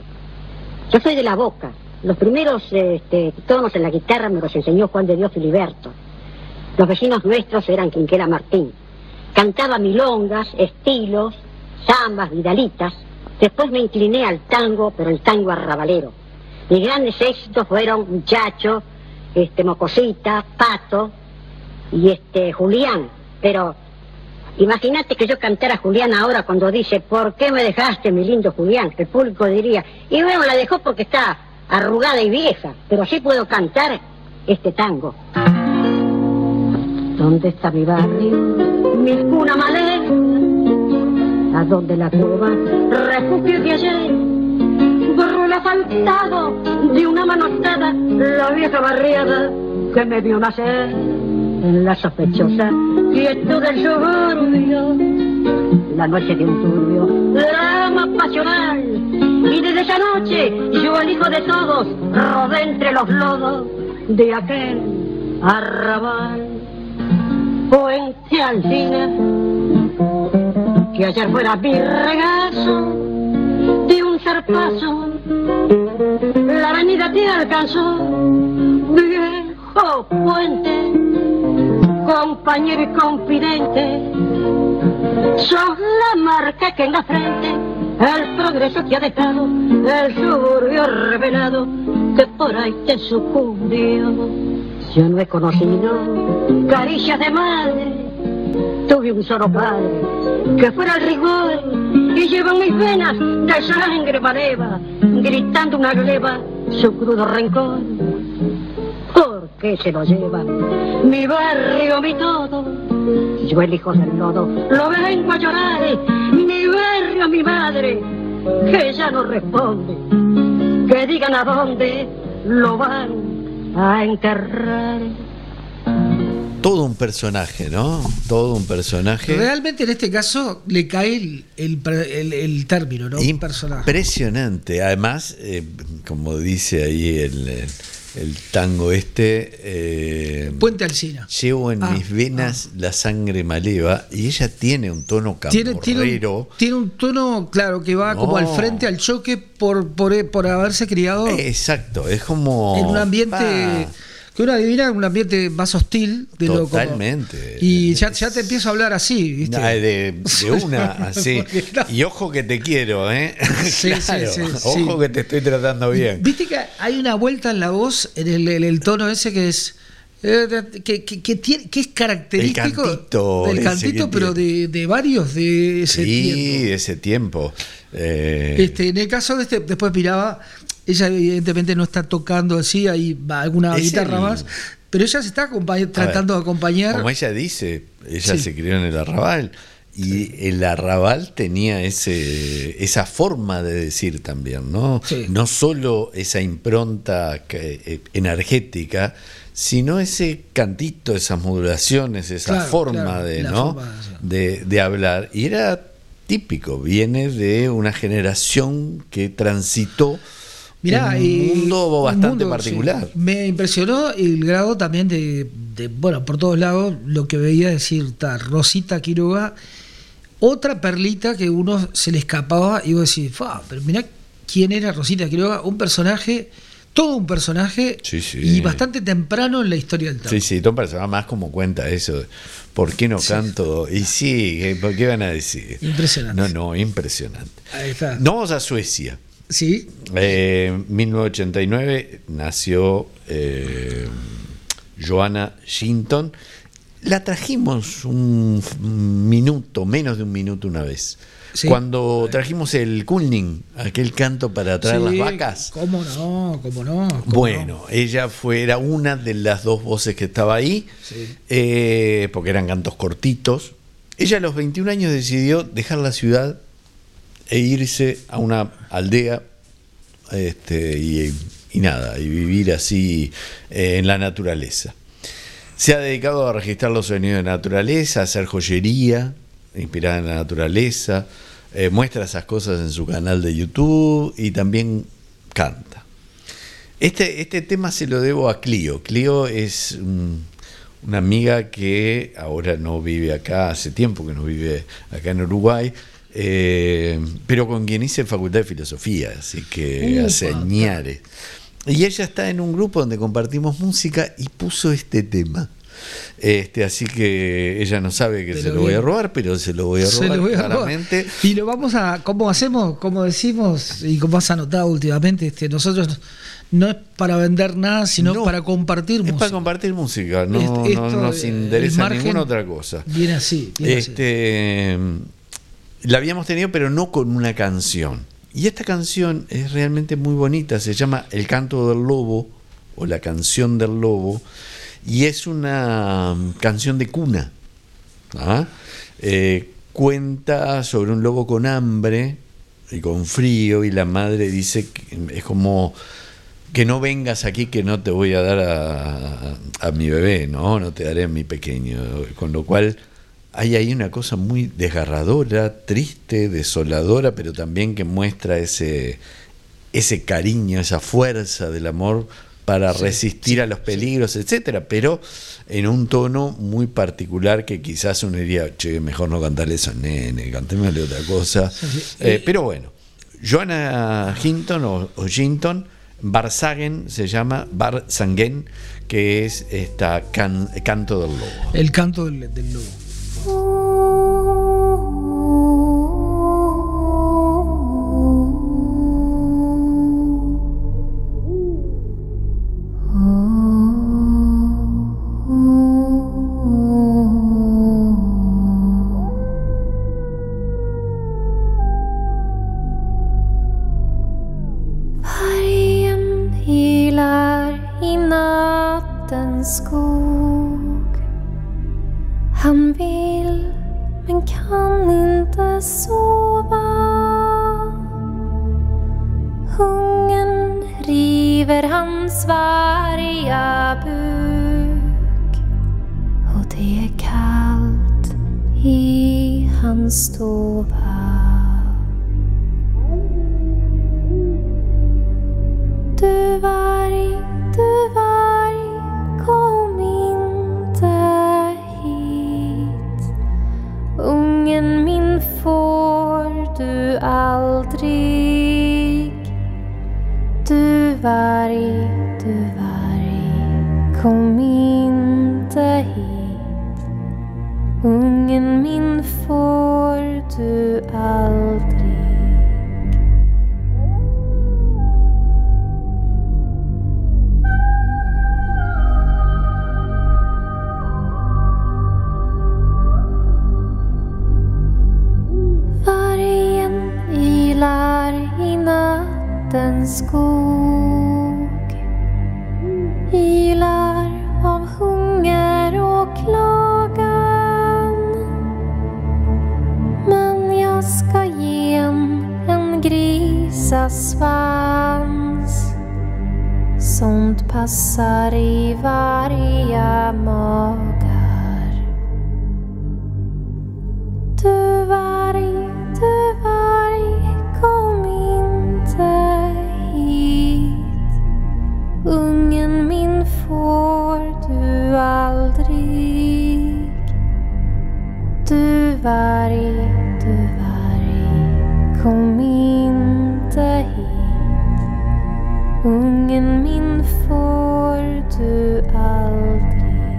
Yo soy de La Boca. Los primeros este, tonos en la guitarra me los enseñó Juan de Dios Filiberto. Los vecinos nuestros eran Quinquela Martín. Cantaba milongas, estilos, zambas, vidalitas. Después me incliné al tango, pero el tango arrabalero. Mis grandes éxitos fueron Muchacho, este, Mocosita, Pato y este Julián. Pero imagínate que yo cantara Julián ahora cuando dice, ¿por qué me dejaste, mi lindo Julián? El público diría, y bueno, la dejó porque está arrugada y vieja, pero sí puedo cantar este tango. ¿Dónde está mi barrio? Mi cuna maleta, ¿a dónde la cueva? Refugio de ayer, borró el asfaltado de una manotada, la vieja barriada que me vio nacer en la sospechosa quietud del suburbio, la noche de un turbio drama pasional, y desde esa noche yo, el hijo de todos, rodé entre los lodos de aquel arrabal. Puente Alsina, que ayer fuera mi regazo de un zarpazo, la avenida te alcanzó, viejo puente, compañero y confidente, sos la marca que en la frente el progreso te ha dejado, el suburbio revelado que por ahí te sucumbió. Yo no he conocido caricias de madre. Tuve un solo padre que fuera el rigor y lleva en mis venas de sangre maleva, gritando una gleba su crudo rencor. ¿Por qué se lo lleva mi barrio, mi todo? Yo el hijo del lodo lo vengo a llorar. Mi barrio, mi madre, que ya no responde. Que digan a dónde lo van a enterrar. Todo un personaje, ¿no? Todo un personaje. Realmente en este caso le cae el, el, el, el término, ¿no? Un personaje. Impresionante. Además, eh, como dice ahí el, el, el tango este... Eh, Puente Alsina. Llevo en ah, mis venas ah. la sangre maleva, y ella tiene un tono camorrero. Tiene, tiene, un, tiene un tono, claro, que va no. como al frente, al choque, por, por, por haberse criado... Exacto, es como... En un ambiente... Pa. Que uno adivina un ambiente más hostil de Totalmente. Lo como, y ya, ya te empiezo a hablar así, ¿viste? De, de una, así. No. Y ojo que te quiero, ¿eh? Sí, claro. sí, sí, ojo sí. que te estoy tratando bien. Viste que hay una vuelta en la voz, en el, en el tono ese que es... Eh, que, que, que, tiene, que es característico el cantito, del cantito, pero de, de varios de ese sí, tiempo. Sí, ese tiempo. Eh... Este, en el caso de este, después miraba... Ella evidentemente no está tocando así, hay alguna es guitarra el... más, pero ella se está tratando ver, de acompañar. Como ella dice, ella sí. se crió en el arrabal, y sí. el arrabal tenía ese esa forma de decir también, ¿no? Sí. No solo esa impronta que, eh, energética, sino ese cantito, esas modulaciones, esa claro, forma claro, de, ¿no? Forma, de, de hablar. Y era típico, viene de una generación que transitó Mirá, un mundo bastante un mundo, particular. Sí. Me impresionó el grado también de, de, bueno, por todos lados, lo que veía decir ta, Rosita Quiroga, otra perlita que uno se le escapaba y vos decís, pero mirá quién era Rosita Quiroga, un personaje, todo un personaje sí, sí. y bastante temprano en la historia del tango. Sí, sí, todo un personaje, más como cuenta eso, ¿por qué no sí. canto? Y sí, ¿por qué van a decir? Impresionante. No, no, impresionante. Ahí está. No, vamos a Suecia. Sí. Eh, mil novecientos ochenta y nueve nació eh, Johanna Shinton. La trajimos un minuto, menos de un minuto una vez. Sí. Cuando trajimos el Kulning, aquel canto para traer sí, las vacas. ¿Cómo no? ¿Cómo no? ¿Cómo bueno, no? ella fue, era una de las dos voces que estaba ahí, sí. eh, porque eran cantos cortitos. Ella a los veintiún años decidió dejar la ciudad e irse a una aldea este, y, y nada, y vivir así eh, en la naturaleza. Se ha dedicado a registrar los sonidos de la naturaleza, a hacer joyería inspirada en la naturaleza, eh, muestra esas cosas en su canal de YouTube y también canta. Este, este tema se lo debo a Clio. Clio es um, una amiga que ahora no vive acá, hace tiempo que no vive acá en Uruguay, Eh, pero con quien hice facultad de filosofía, así que uh, hace añares. Y ella está en un grupo donde compartimos música y puso este tema. Este, así que ella no sabe que pero se lo bien. voy a robar, pero se lo voy a robar voy a claramente. Robar. Y lo vamos a, ¿cómo hacemos? Como decimos y como has anotado últimamente, este, nosotros no es para vender nada, sino no, para compartir música. Es para compartir música, no, esto, no nos interesa ninguna otra cosa. Viene así. Viene este. Así. La habíamos tenido, pero no con una canción. Y esta canción es realmente muy bonita, se llama El Canto del Lobo, o La Canción del Lobo, y es una canción de cuna. ¿Ah? Eh, cuenta sobre un lobo con hambre y con frío, y la madre dice que es como que no vengas aquí, que no te voy a dar a, a, a mi bebé, no, no te daré a mi pequeño, con lo cual hay ahí una cosa muy desgarradora, triste, desoladora, pero también que muestra ese, ese cariño, esa fuerza del amor para sí, resistir sí, a los peligros, sí. etcétera, pero en un tono muy particular que quizás uno diría, che, mejor no cantarle eso, nene, cantémosle otra cosa. Sí, sí. Eh, pero bueno, Johanna Hinton o, o Hinton, Barsagen se llama, Barsangen, que es esta can, Canto del Lobo. El Canto del, del Lobo. Oh skog. Han vill men kan inte sova. Hungern river hans varga buk och det är kallt i hans stova. Du varg, du varg, kom inte hit. Ungen min får du aldrig. Du varg, du varg, kom inte hit. Ungen min får du aldrig. Vargen ilar i nattens skog, ilar av hunger och klagan. Men jag ska ge en grisasvans. Sånt passar i varje magar. Du varg, du varg, kom inte hit. Ungen min får du aldrig. Du varg, du varg, kom inte hit. Ungen min får du aldrig.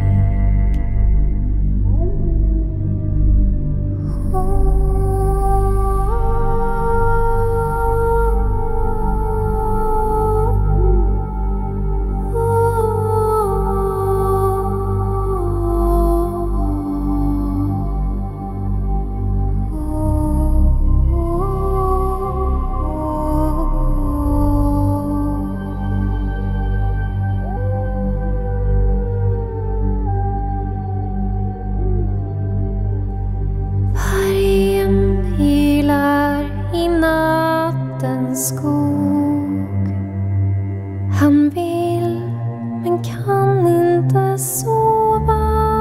Skog. Han vill men kan inte sova.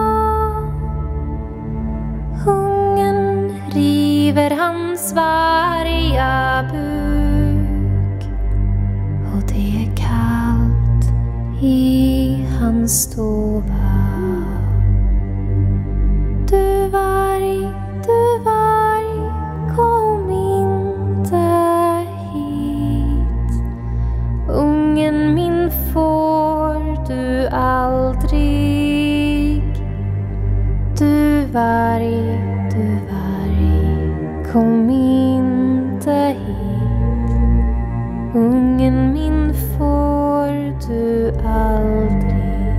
Hungern river hans varga buk och det är kallt i hans stova. Du varg, du varg, kom inte. Ungen min får du aldrig. Du varg, du varg, kom inte hit. Ungen min får du aldrig.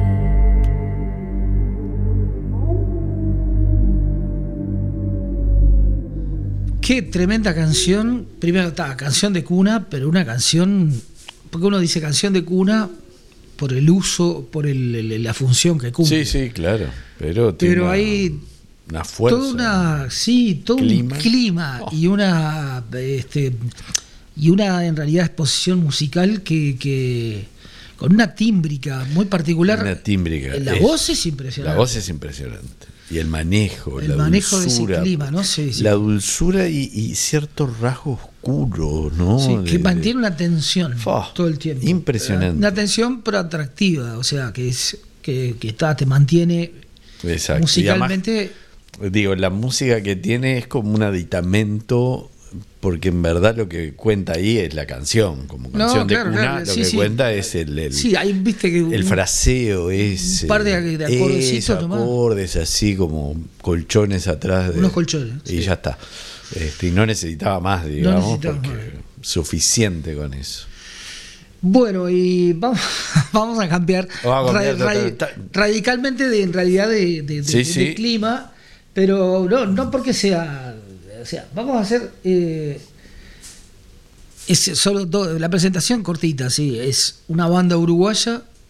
Qué tremenda canción. Primero está canción de cuna, pero una canción, porque uno dice canción de cuna por el uso, por el, el, la función que cumple. Sí, sí, claro. Pero, pero una, hay una fuerza. Toda una, sí, todo clima. un clima oh. y una, este, y una en realidad exposición musical que, que con una tímbrica muy particular. Una tímbrica. La es, voz es impresionante. La voz es impresionante. Y el manejo, el la manejo dulzura, de ese clima, ¿no? Sí, sí. La dulzura y, y cierto rasgo oscuro, ¿no? Sí, que de, mantiene una tensión oh, todo el tiempo. Impresionante. Una tensión pero atractiva, o sea, que es que, que está, te mantiene. Exacto. Musicalmente. Además, digo, la música que tiene es como un aditamento, porque en verdad lo que cuenta ahí es la canción, como canción no, claro, de cuna, claro, lo sí, que sí. cuenta es el, el, sí, ahí, viste que el fraseo, es un par de, de acordecitos, acordes así como colchones atrás de, unos colchones y sí. ya está. Este, y no necesitaba más, digamos, no necesitaba porque más. Suficiente con eso. Bueno, y vamos, vamos a cambiar, vamos a cambiar ra, ra, radicalmente de en realidad de, de, sí, de, sí. de clima, pero no, no porque sea, o sea, vamos a hacer eh, es solo do, la presentación cortita, sí, es una banda uruguaya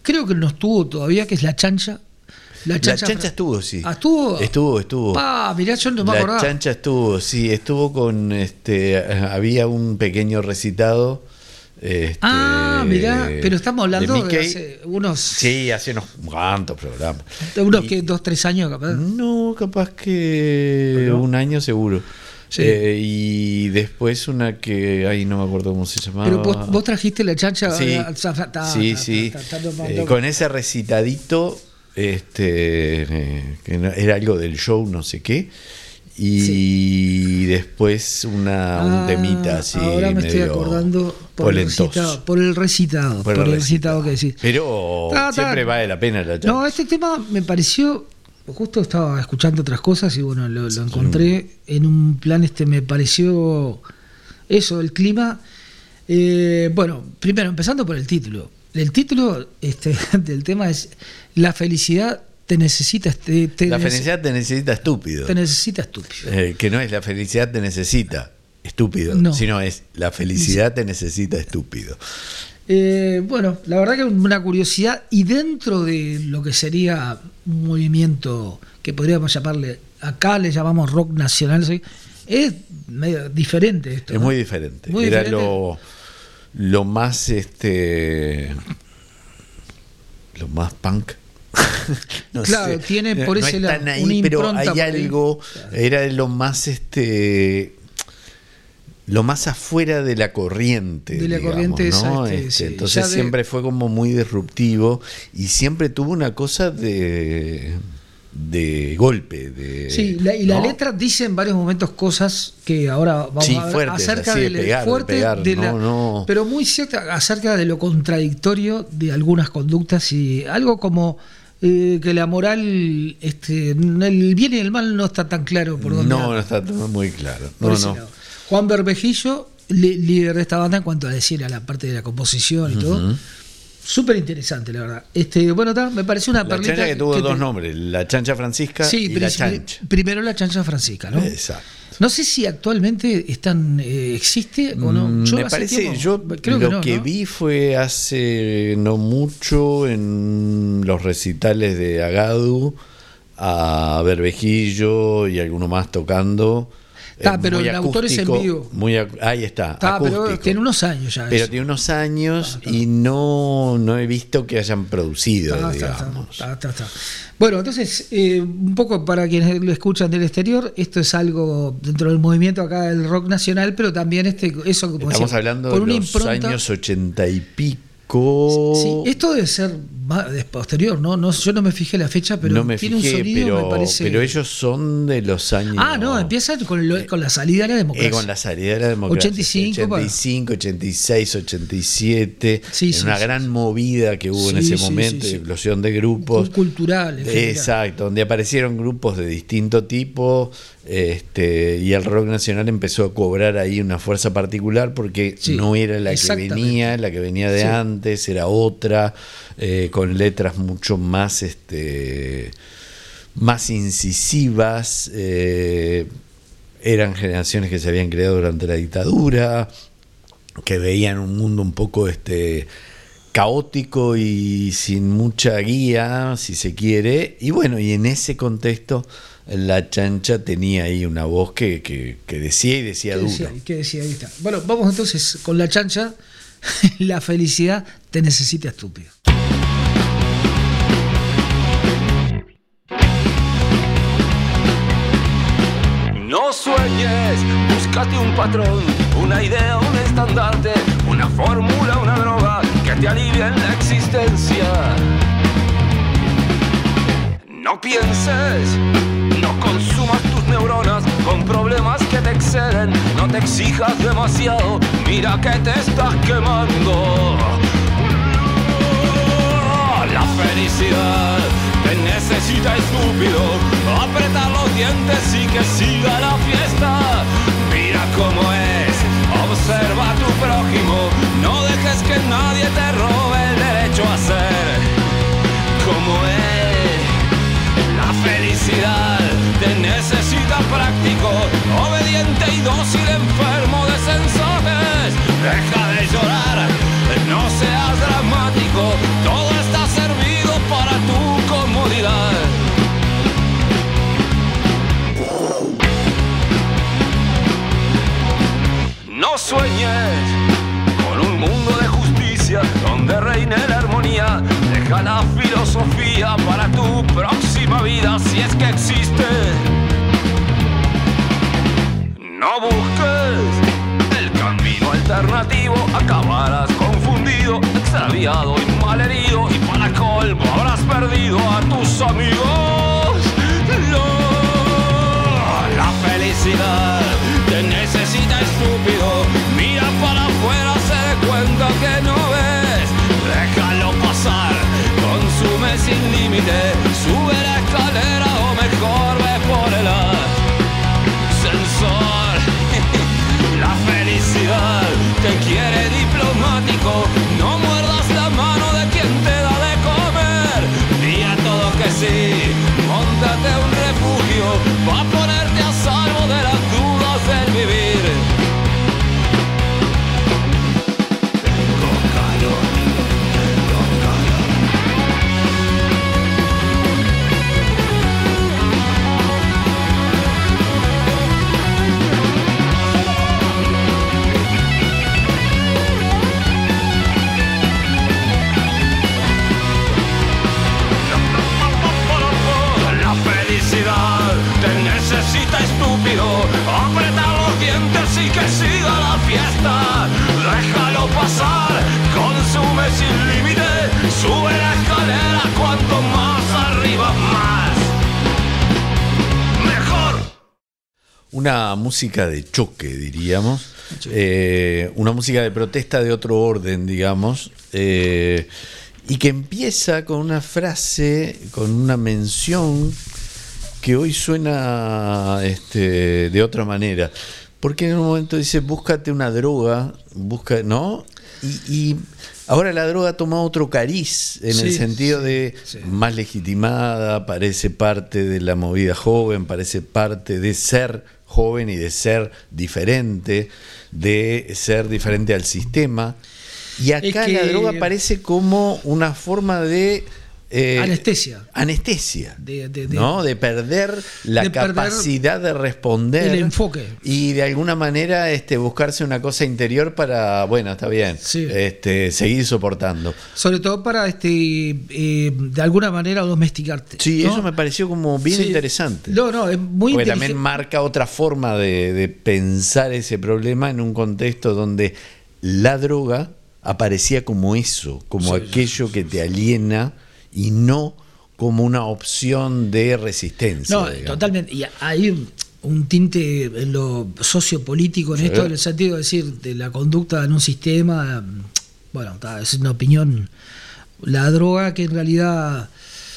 creo que no estuvo todavía, que es La Chancha. La chancha, la chancha estuvo, sí. ¿Ah, estuvo? Estuvo, estuvo. Pa, mirá, yo no me la acordaba. La chancha estuvo, sí, estuvo con, este, había un pequeño recitado. Este, ah, mirá, pero estamos hablando de, de hace unos... Sí, hace unos cuantos programas. De unos y, que dos, tres años capaz. No, capaz que pero, un año seguro. Sí. Eh, y después una que, ay, no me acuerdo cómo se llamaba. Pero vos, vos trajiste La Chancha. Sí, a, a, ta, sí, ta, sí. Ta, ta, ta, ta, ta, eh, con ese recitadito, este, eh, que era algo del show, no sé qué. Y sí. después una, un ah, temita así. Ahora me estoy acordando por el, recitado, por el recitado. Por el, por el recitado, recitado que decís. Pero ta, ta, siempre vale la pena La Chancha. No, este tema me pareció. Justo estaba escuchando otras cosas y bueno, lo, lo encontré en un plan, este me pareció eso, el clima. Eh, bueno, primero, empezando por el título. El título este, del tema es La felicidad te necesita. Te, te la nece- felicidad te necesita estúpido. Te necesita estúpido. Eh, que no es la felicidad te necesita estúpido, no. sino es la felicidad te necesita estúpido. Eh, bueno, la verdad que una curiosidad, y dentro de lo que sería un movimiento que podríamos llamarle, acá le llamamos rock nacional, ¿sí? Es medio diferente esto. Es ¿no? muy diferente. Muy Era diferente. lo, lo más este lo más punk. no claro, sé. tiene por no ese lado una ahí, pero hay por algo, claro. Era lo más este lo más afuera de la corriente, de la digamos, corriente ¿no? esa, este, este, sí. Entonces de... siempre fue como muy disruptivo y siempre tuvo una cosa de de golpe, de, sí, la, y la ¿no? letra dice en varios momentos cosas que ahora vamos sí, a ver fuertes, acerca así de, de pegar, fuerte de pegar, de no, la, no. pero muy cierta acerca de lo contradictorio de algunas conductas y algo como eh, que la moral, este, el bien y el mal no está tan claro por dónde. No, no está muy claro. Por no, no. Lado. Juan Berbejillo, li, líder de esta banda en cuanto a decir a la parte de la composición y uh-huh. todo. Súper interesante, la verdad. Este, bueno, ta, me pareció una la perlita. La chancha que tuvo que dos te... nombres, La Chancha Francisca sí, y La Chancha. Primero La Chancha Francisca, ¿no? Exacto. No sé si actualmente están eh, existe o no. Yo me parece, tiempo, yo creo lo que, no, que ¿no? vi fue hace no mucho en los recitales de Agadu, a Berbejillo y alguno más tocando. Está, pero el autor es en vivo. Muy, ahí está. Está, pero tiene unos años ya. Pero eso. tiene unos años ah, y no, no he visto que hayan producido, está, digamos. Está, está, está, está. Bueno, entonces, eh, un poco para quienes lo escuchan del exterior, esto es algo dentro del movimiento acá del rock nacional, pero también este eso como estamos decía, hablando con de una los impronta, años ochenta y pico. Sí, esto debe ser más posterior, ¿no? no yo no me fijé la fecha, pero no me tiene fijé, un sonido, pero, me parece. Pero ellos son de los años. Ah, no, empiezan con, lo, con la salida de la democracia. Eh, con la salida de la democracia. ochenta y cinco, ochenta y cinco, ochenta y seis, ochenta y siete. Sí, en sí, una sí, gran sí. movida que hubo sí, en ese sí, momento, sí, sí. explosión de grupos. Cultural, exacto, donde aparecieron grupos de distinto tipo. Este, y el rock nacional empezó a cobrar ahí una fuerza particular porque sí, no era la que venía, la que venía de sí. antes, era otra, eh, con letras mucho más este, más incisivas, eh, eran generaciones que se habían creado durante la dictadura, que veían un mundo un poco este caótico y sin mucha guía, si se quiere, y bueno, y en ese contexto La Chancha tenía ahí una voz que, que, que decía y decía ¿Qué duro. Decía, ¿Qué decía? Ahí está. Bueno, vamos entonces con La Chancha. La felicidad te necesita estúpido. No sueñes, búscate un patrón, una idea, un estandarte, una fórmula, una droga que te alivie en la existencia. No pienses, no consumas tus neuronas con problemas que te exceden, no te exijas demasiado, mira que te estás quemando. La felicidad te necesita estúpido, apretar los dientes y que siga la fiesta. Mira cómo es, observa a tu prójimo, no dejes que nadie te robe el derecho a ser como es. La felicidad te necesita práctico, obediente y dócil, enfermo de sensatez. Deja de llorar, no seas dramático, todo está cerrado. no sueñes con un mundo de justicia donde reine la armonía. Deja la filosofía para tu próxima vida, si es que existe. No busques el camino alternativo, acabarás confundido, extraviado y malherido, y para colmo habrás perdido a tus amigos. No, la felicidad te necesita, estúpido. Mira para afuera, se dé cuenta que no ves. Déjalo pasar, consume sin límite. Sube la escalera o mejor ve por el ascensor. La felicidad te quiere diplomático. No muerdas la mano de quien te da de comer. Di a todo que sí, móntate un refugio, va a ponerte a salvo de las dudas del vivir. Tengo calor, tengo calor. La felicidad te necesita, estúpido. Aprieta los dientes y que siga la fiesta. Déjalo pasar, consume sin límite. Sube la escalera, cuanto más arriba más mejor. Una música de choque, diríamos. Eh, una música de protesta de otro orden, digamos. Eh, y que empieza con una frase, con una mención que hoy suena este, de otra manera. Porque en un momento dice, búscate una droga, busca, ¿no? Y, y ahora la droga toma otro cariz, en Sí, el sentido sí, de sí. más legitimada, parece parte de la movida joven, parece parte de ser joven y de ser diferente, de ser diferente al sistema. Y acá Es que- la droga parece como una forma de eh, Anestesia. Anestesia. De- de- de- ¿no? De perder la de perder capacidad de responder. el enfoque. Y de alguna manera este, buscarse una cosa interior para, bueno, está bien, Sí. este, seguir soportando. Sobre todo para este eh, de alguna manera domesticarte. Sí, ¿no? eso me pareció como bien Sí. interesante. No, no, es muy Porque inteligente. también marca otra forma de, de pensar ese problema en un contexto donde la droga aparecía como eso, como Sí, aquello que te aliena y no como una opción de resistencia. No, digamos. totalmente. Y hay un, un tinte en lo sociopolítico en Sí. esto, en el sentido de decir, de la conducta en un sistema. Bueno, está, es una opinión. La droga, que en realidad,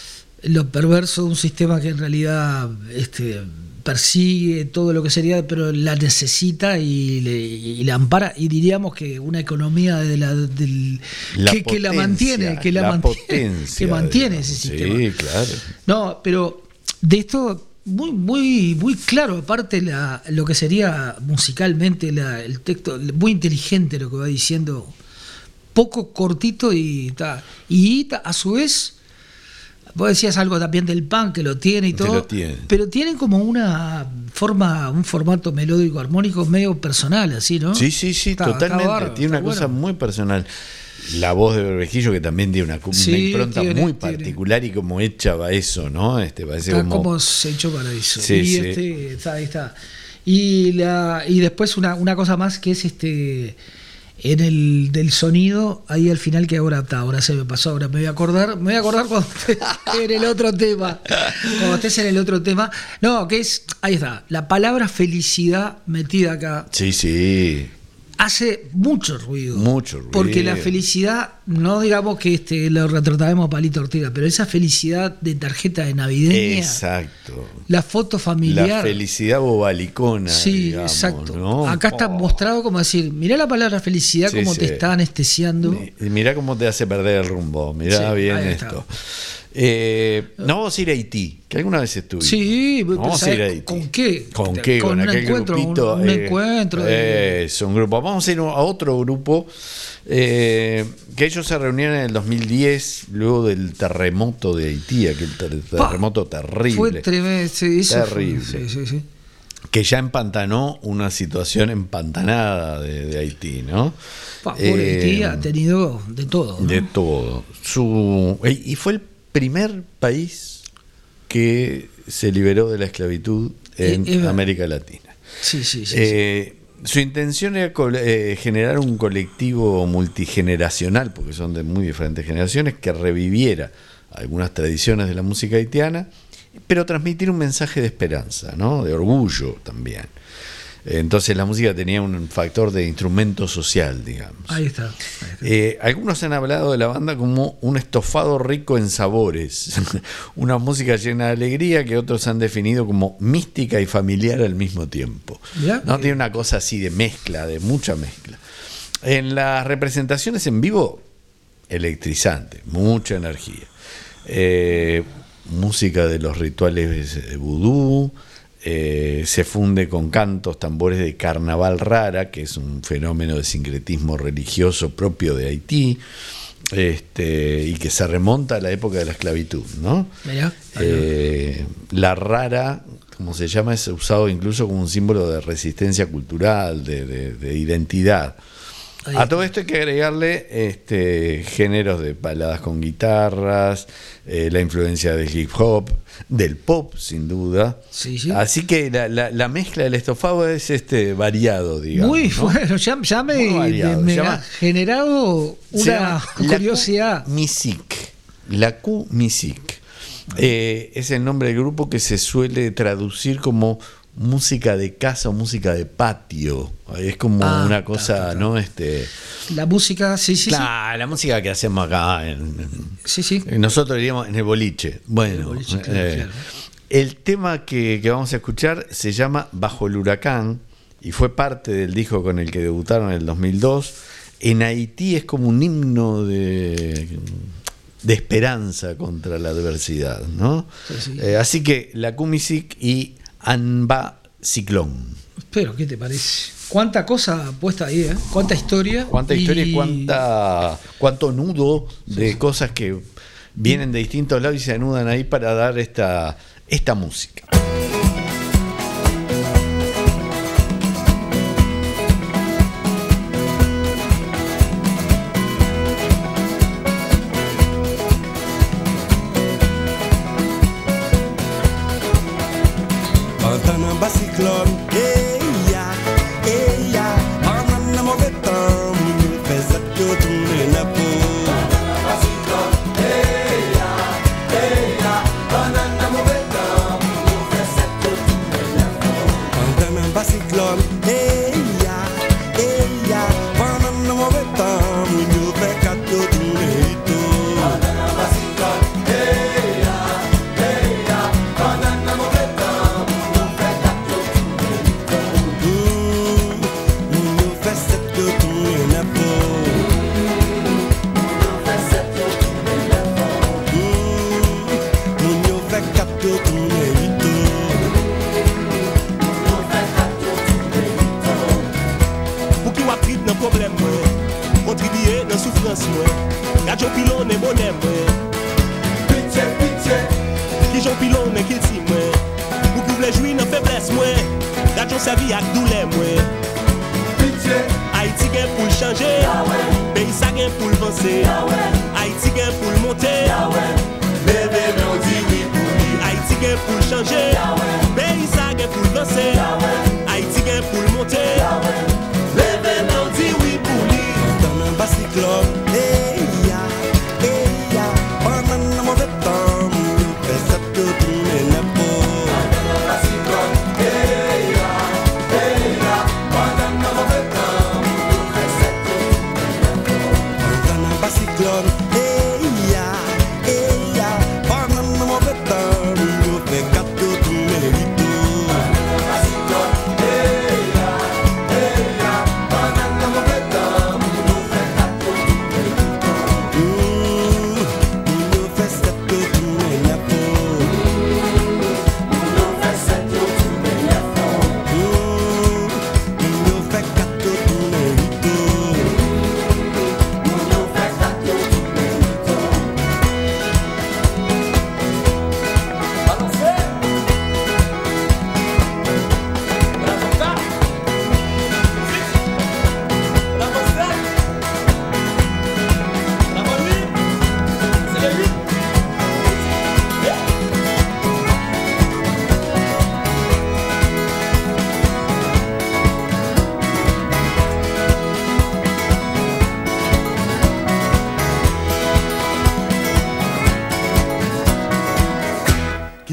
lo perverso de un sistema que en realidad este, persigue todo lo que sería, pero la necesita y, le, y la ampara. Y diríamos que una economía de la, del, La que, que la potencia, mantiene, que la, la mantiene, potencia, que mantiene digamos. ese sistema. Sí, claro. No, pero de esto muy muy muy claro, aparte la, lo que sería musicalmente la, el texto, muy inteligente lo que va diciendo, poco cortito y ta, y ta, a su vez vos decías algo también del punk que lo tiene y Que todo, lo tiene. pero tienen como una forma, un formato melódico armónico medio personal, así, ¿no? Sí, sí, sí, Está- totalmente. está bárbaro, tiene una está cosa bueno. muy personal. La voz de Berbejillo, que también tiene una, una Sí, impronta tiene, muy tiene. particular y como hecha va eso, ¿no? Este, parece Está como... como se echó para eso. Sí, y sí. este, está, ahí está. Y la y después una, una cosa más que es este en el del sonido, ahí al final, que ahora está, ahora se me pasó, ahora me voy a acordar, me voy a acordar cuando estés en el otro tema. Cuando estés en el otro tema. No, que es, ahí está, la palabra felicidad metida acá. Sí, sí. Hace mucho ruido. Mucho ruido. Porque la felicidad, no digamos que este lo retratamos a Palito Ortega, pero esa felicidad de tarjeta de navideña, Exacto. la foto familiar. La felicidad bobalicona. Sí, digamos, exacto. ¿no? Acá está Oh. mostrado como decir, mirá la palabra felicidad, Sí, como sí. te está anestesiando. Y mirá cómo te hace perder el rumbo. Mirá Sí, bien ahí está. esto. Eh, no vamos a ir a Haití, que alguna vez estuve. Sí, no vamos a ir a ¿sabes Haití. con qué? ¿Con qué? Con Con, un aquel encuentro, un- grupito. un encuentro de- Es un grupo. Vamos a ir a otro grupo eh, que ellos se reunieron en el dos mil diez, luego del terremoto de Haití, aquel ter- Pa, terremoto terrible. Fue tremendo. Sí, eso fue- Terrible. sí, sí, sí. que ya empantanó una situación empantanada de, de Haití, ¿no? Pa, pobre eh, Haití ha tenido de todo, ¿no? De todo. Su, y fue el primer país que se liberó de la esclavitud en eh, eh, América Latina. Sí, sí, sí. Eh, sí. Su intención era eh, generar un colectivo multigeneracional, porque son de muy diferentes generaciones, que reviviera algunas tradiciones de la música haitiana, pero transmitir un mensaje de esperanza, ¿no? De orgullo también. Entonces la música tenía un factor de instrumento social, digamos. Ahí está. Ahí está. Eh, algunos han hablado de la banda como un estofado rico en sabores, una música llena de alegría que otros han definido como mística y familiar al mismo tiempo. ¿Ya? ¿No? Tiene una cosa así de mezcla, de mucha mezcla. En las representaciones en vivo, electrizante, mucha energía. Eh, música de los rituales de vudú. Eh, se funde con cantos, tambores de carnaval rara, que es un fenómeno de sincretismo religioso propio de Haití, este, y que se remonta a la época de la esclavitud, ¿no? Mirá, eh, la rara, como se llama, es usado incluso como un símbolo de resistencia cultural, de, de, de identidad. A todo esto hay que agregarle este, géneros de baladas con guitarras, eh, la influencia del hip hop, del pop, sin duda. Sí, sí. Así que la, la, la mezcla del estofado es este variado, digamos. Muy ¿no? bueno, ya, ya me, variado. me, me ha generado una curiosidad. Music, la Q Music. Eh, es el nombre del grupo que se suele traducir como música de casa o música de patio. Es como ah, una cosa, ta, ta, ta. ¿no? Este, la música, sí, sí. Claro, sí. La música que hacemos acá. En, en, sí, sí. Nosotros diríamos en el boliche. Bueno, el, boliche, eh, claro, claro. El tema que, que vamos a escuchar se llama Bajo el Huracán y fue parte del disco con el que debutaron en el dos mil dos. En Haití es como un himno de, de esperanza contra la adversidad, ¿no? Sí, sí. Eh, así que la Q-Music y Anba Ciclón. Pero, ¿qué te parece? Cuánta cosa puesta ahí, ¿eh? Cuánta historia. Cuánta y... historia y cuánta, cuánto nudo de sí, cosas que vienen de distintos lados y se anudan ahí para dar esta, esta música.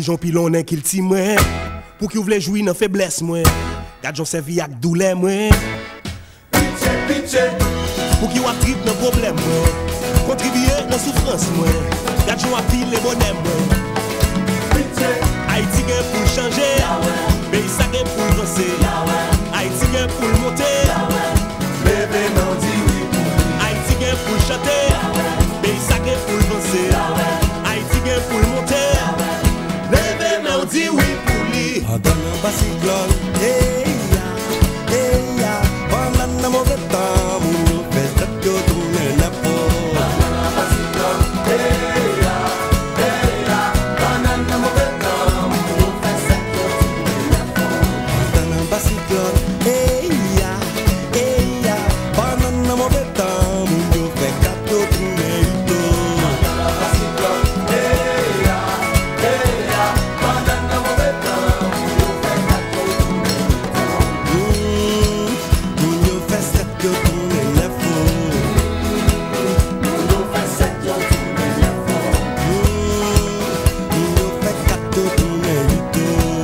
jon pilonè kil ti mwen. Pou ki ou vle joui nan febles mwen. Gad jon servi ak doulè mwen. Pitche, pitche. Pou ki ou ap trip nan problem mwen. Kontribye nan soufrans mwen. Gad jon ap pil le bonem mwen. Pitche. Haïti gen pou chanje. Pays sa gen pou l'vanse. Haïti gen pou l'monte. Bebe nan di oui pou li. Haïti gen pou l'chante. Pays sa gen pou l'vanse. Haïti gen pou l'monte. Bebe nan di oui pou li. Adan nan basiklon. Hey ya, hey ya. Panan nan mouve tan. Moun fes dat yo toune na po. Adan nan basiklon. Hey ya, hey ya. Panan nan mouve tan. Moun fes dat yo toune na po. Adan nan basiklon. Hey ya, hey ya. Panan nan mouve tan. Moun fes dat yo toune ito. Adan nan basiklon. Hey ya, hey ya. Panan nan mouve tan. Moun fes dat yo toune ito. Moun fes dat yo toune na po. Moun fes dat yo toune na po. Moun fes dat yo toune ito.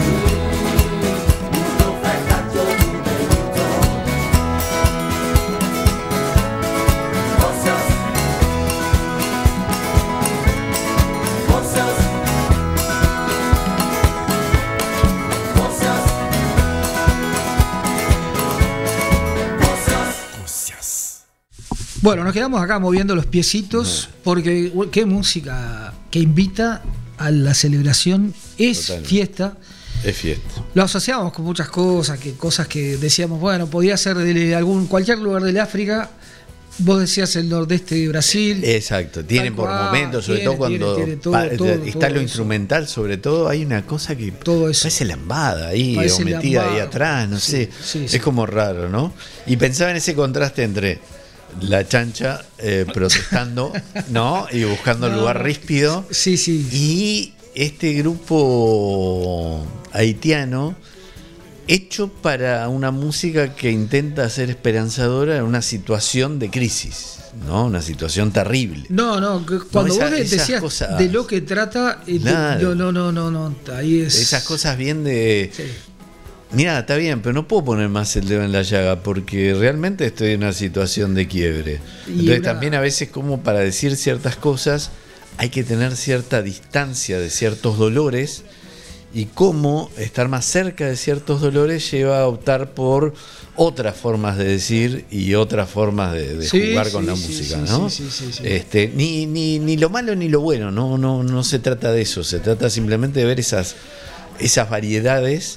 Moun fes dat yo toune ito. Voces. Voces. Voces. Bueno, nos quedamos acá moviendo los piecitos porque u- qué música que invita a la celebración, es Totalmente. fiesta. Es fiesta. Lo asociamos con muchas cosas, que cosas que decíamos, bueno, podía ser de algún cualquier lugar del África. Vos decías el nordeste de Brasil. Exacto, tienen Tal por cual, momentos, sobre tiene, todo cuando tiene, tiene todo, pa- todo, está todo lo eso. instrumental, sobre todo hay una cosa que Todo eso. parece lambada ahí, Parece o metida lambada. ahí atrás, no Sí, sé, sí, es sí. como raro, ¿no? Y pensaba en ese contraste entre la chancha eh, protestando, ¿no? Y buscando el No, lugar no. ríspido, Sí, sí. y este grupo haitiano hecho para una música que intenta ser esperanzadora en una situación de crisis, ¿no? Una situación terrible. No, no, que cuando esa- vos esas decías cosas- de lo que trata, eh, te- Claro. no, no, no, no, no, ahí es. Esas cosas bien de... Sí. Mira, está bien, pero no puedo poner más el dedo en la llaga porque realmente estoy en una situación de quiebre. Y Entonces una- también a veces como para decir ciertas cosas hay que tener cierta distancia de ciertos dolores, y cómo estar más cerca de ciertos dolores lleva a optar por otras formas de decir y otras formas de, de Sí, jugar sí, con la sí, música, sí, ¿no? sí, sí, sí, sí. Este, ni, ni, ni lo malo ni lo bueno, no, no, no se trata de eso, se trata simplemente de ver esas, esas variedades,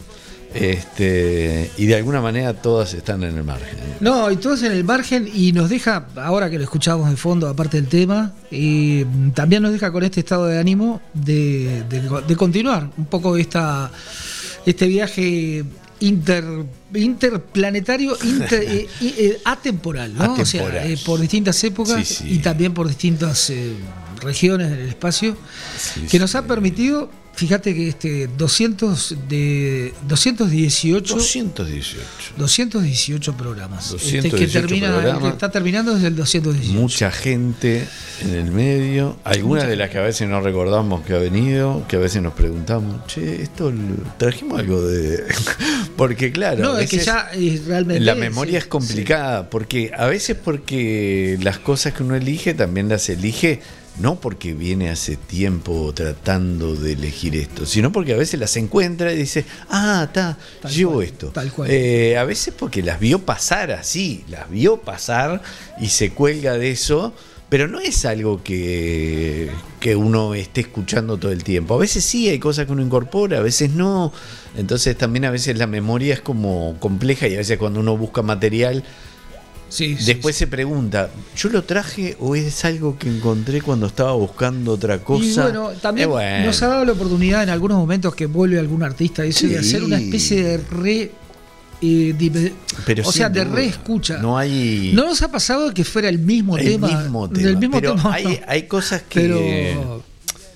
este, y de alguna manera todas están en el margen. No, y todos en el margen, y nos deja, ahora que lo escuchamos de fondo, aparte del tema, eh, también nos deja con este estado de ánimo de, de, de continuar un poco esta, este viaje inter, interplanetario, inter, eh, eh, atemporal, ¿no? Atemporal. O sea, eh, por distintas épocas Sí, sí. y también por distintas eh, regiones del espacio, Sí, que nos sí. ha permitido, fíjate que este doscientos de doscientos dieciocho doscientos dieciocho. doscientos dieciocho programas. doscientos Este, que dieciocho termina, programas. el que está terminando desde el doscientos dieciocho. Mucha gente en el medio, algunas Mucha de las que a veces no recordamos que ha venido, que a veces nos preguntamos, che, esto lo- trajimos algo de... Porque claro, no, a es que veces ya eh, realmente. la memoria sí, es complicada, porque a veces porque las cosas que uno elige también las elige no porque viene hace tiempo tratando de elegir esto, sino porque a veces las encuentra y dice, ah, está, Tal llevo cual, esto. tal cual. Eh, a veces porque las vio pasar así, las vio pasar y se cuelga de eso, pero no es algo que, que uno esté escuchando todo el tiempo. A veces sí hay cosas que uno incorpora, a veces no. Entonces también a veces la memoria es como compleja, y a veces cuando uno busca material, Sí, sí, después sí. se pregunta, ¿yo lo traje o es algo que encontré cuando estaba buscando otra cosa? Y bueno, también Eh, bueno. nos ha dado la oportunidad en algunos momentos que vuelve algún artista dice, de Sí. hacer una especie de re. eh, di- Pero o sea, sin de duda, reescucha. No hay... ¿No nos ha pasado que fuera el mismo el tema? mismo tema. Del mismo pero tema, hay, no. hay cosas que, Pero-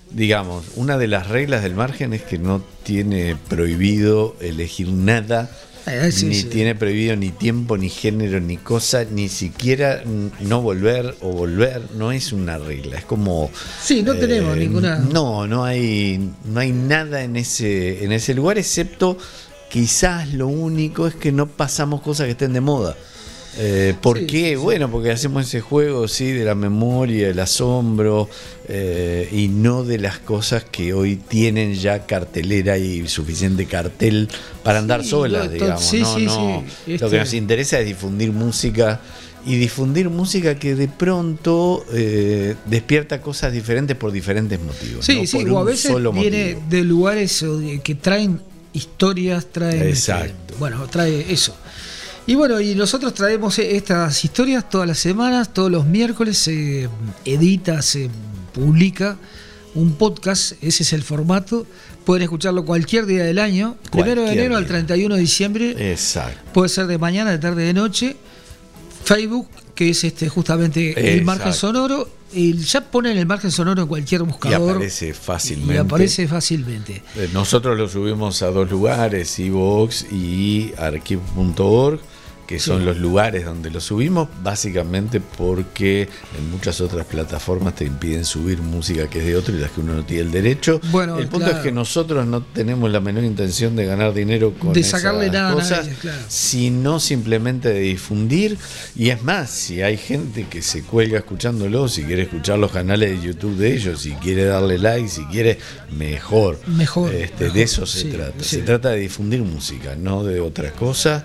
digamos, una de las reglas del margen es que no tiene prohibido elegir nada Eh, sí, ni sí. tiene prohibido ni tiempo, ni género, ni cosa, ni siquiera no volver o volver, no es una regla, es como... Sí, no tenemos ninguna... No, no hay, no hay nada en ese, en ese lugar, excepto quizás lo único es que no pasamos cosas que estén de moda. Eh, ¿Por Sí, qué? sí, sí. Bueno, porque hacemos ese juego, sí, de la memoria, el asombro, eh, y no de las cosas que hoy tienen ya cartelera y suficiente cartel para andar Sí, solas, lo- digamos. sí, no, sí, no. sí. Lo Este- que nos interesa es difundir música y difundir música que de pronto eh, despierta cosas diferentes por diferentes motivos. Sí, no sí, por o a un veces solo viene motivo. de lugares eh, que traen historias, traen... Exacto. este, bueno, trae eso. Y bueno, y nosotros traemos estas historias todas las semanas, todos los miércoles se edita, se publica un podcast, ese es el formato. Pueden escucharlo cualquier día del año, primero de Cualquier enero al día. treinta y uno de diciembre. Exacto. Puede ser de mañana, de tarde, de noche. Facebook, que es este justamente el Exacto. margen sonoro. Y ya ponen el margen sonoro en cualquier Y buscador. aparece fácilmente. Y aparece fácilmente. Eh, Nosotros lo subimos a dos lugares, iVoox y archive punto org, que son Sí. los lugares donde lo subimos, básicamente porque en muchas otras plataformas te impiden subir música que es de otro y las que uno no tiene el derecho. Bueno, el punto claro. es que nosotros no tenemos la menor intención de ganar dinero con De esas sacarle nada a cosas, nadie, claro. sino simplemente de difundir. Y es más, si hay gente que se cuelga escuchándolo, si quiere escuchar los canales de YouTube de ellos, si quiere darle like, si quiere, mejor. Mejor, Este, mejor, de eso se sí, trata. sí. Se trata de difundir música, no de otra cosa.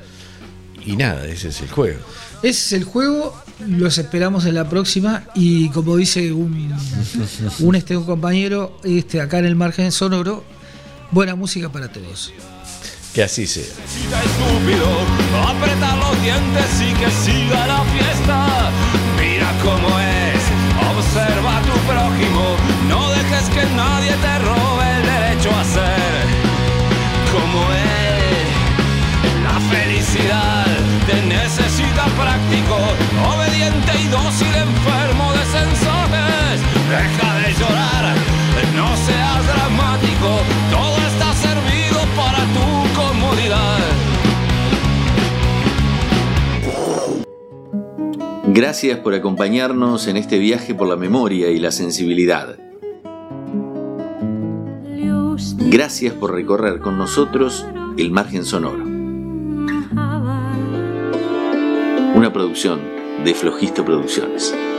Y nada, ese es el juego. Ese es el juego, los esperamos en la próxima. Y como dice un, un, este, un compañero este, acá en el margen sonoro, buena música para todos. Que así sea. Estúpido, aprieta los dientes y que siga la fiesta. Mira cómo es, observa a tu prójimo. No dejes que nadie te robe el derecho a ser como es. La felicidad te necesita práctico, obediente y dócil, enfermo de sensores. Deja de llorar, no seas dramático. Todo está servido para tu comodidad. Gracias por acompañarnos en este viaje por la memoria y la sensibilidad. Gracias por recorrer con nosotros el margen sonoro. Una producción de Flojisto Producciones.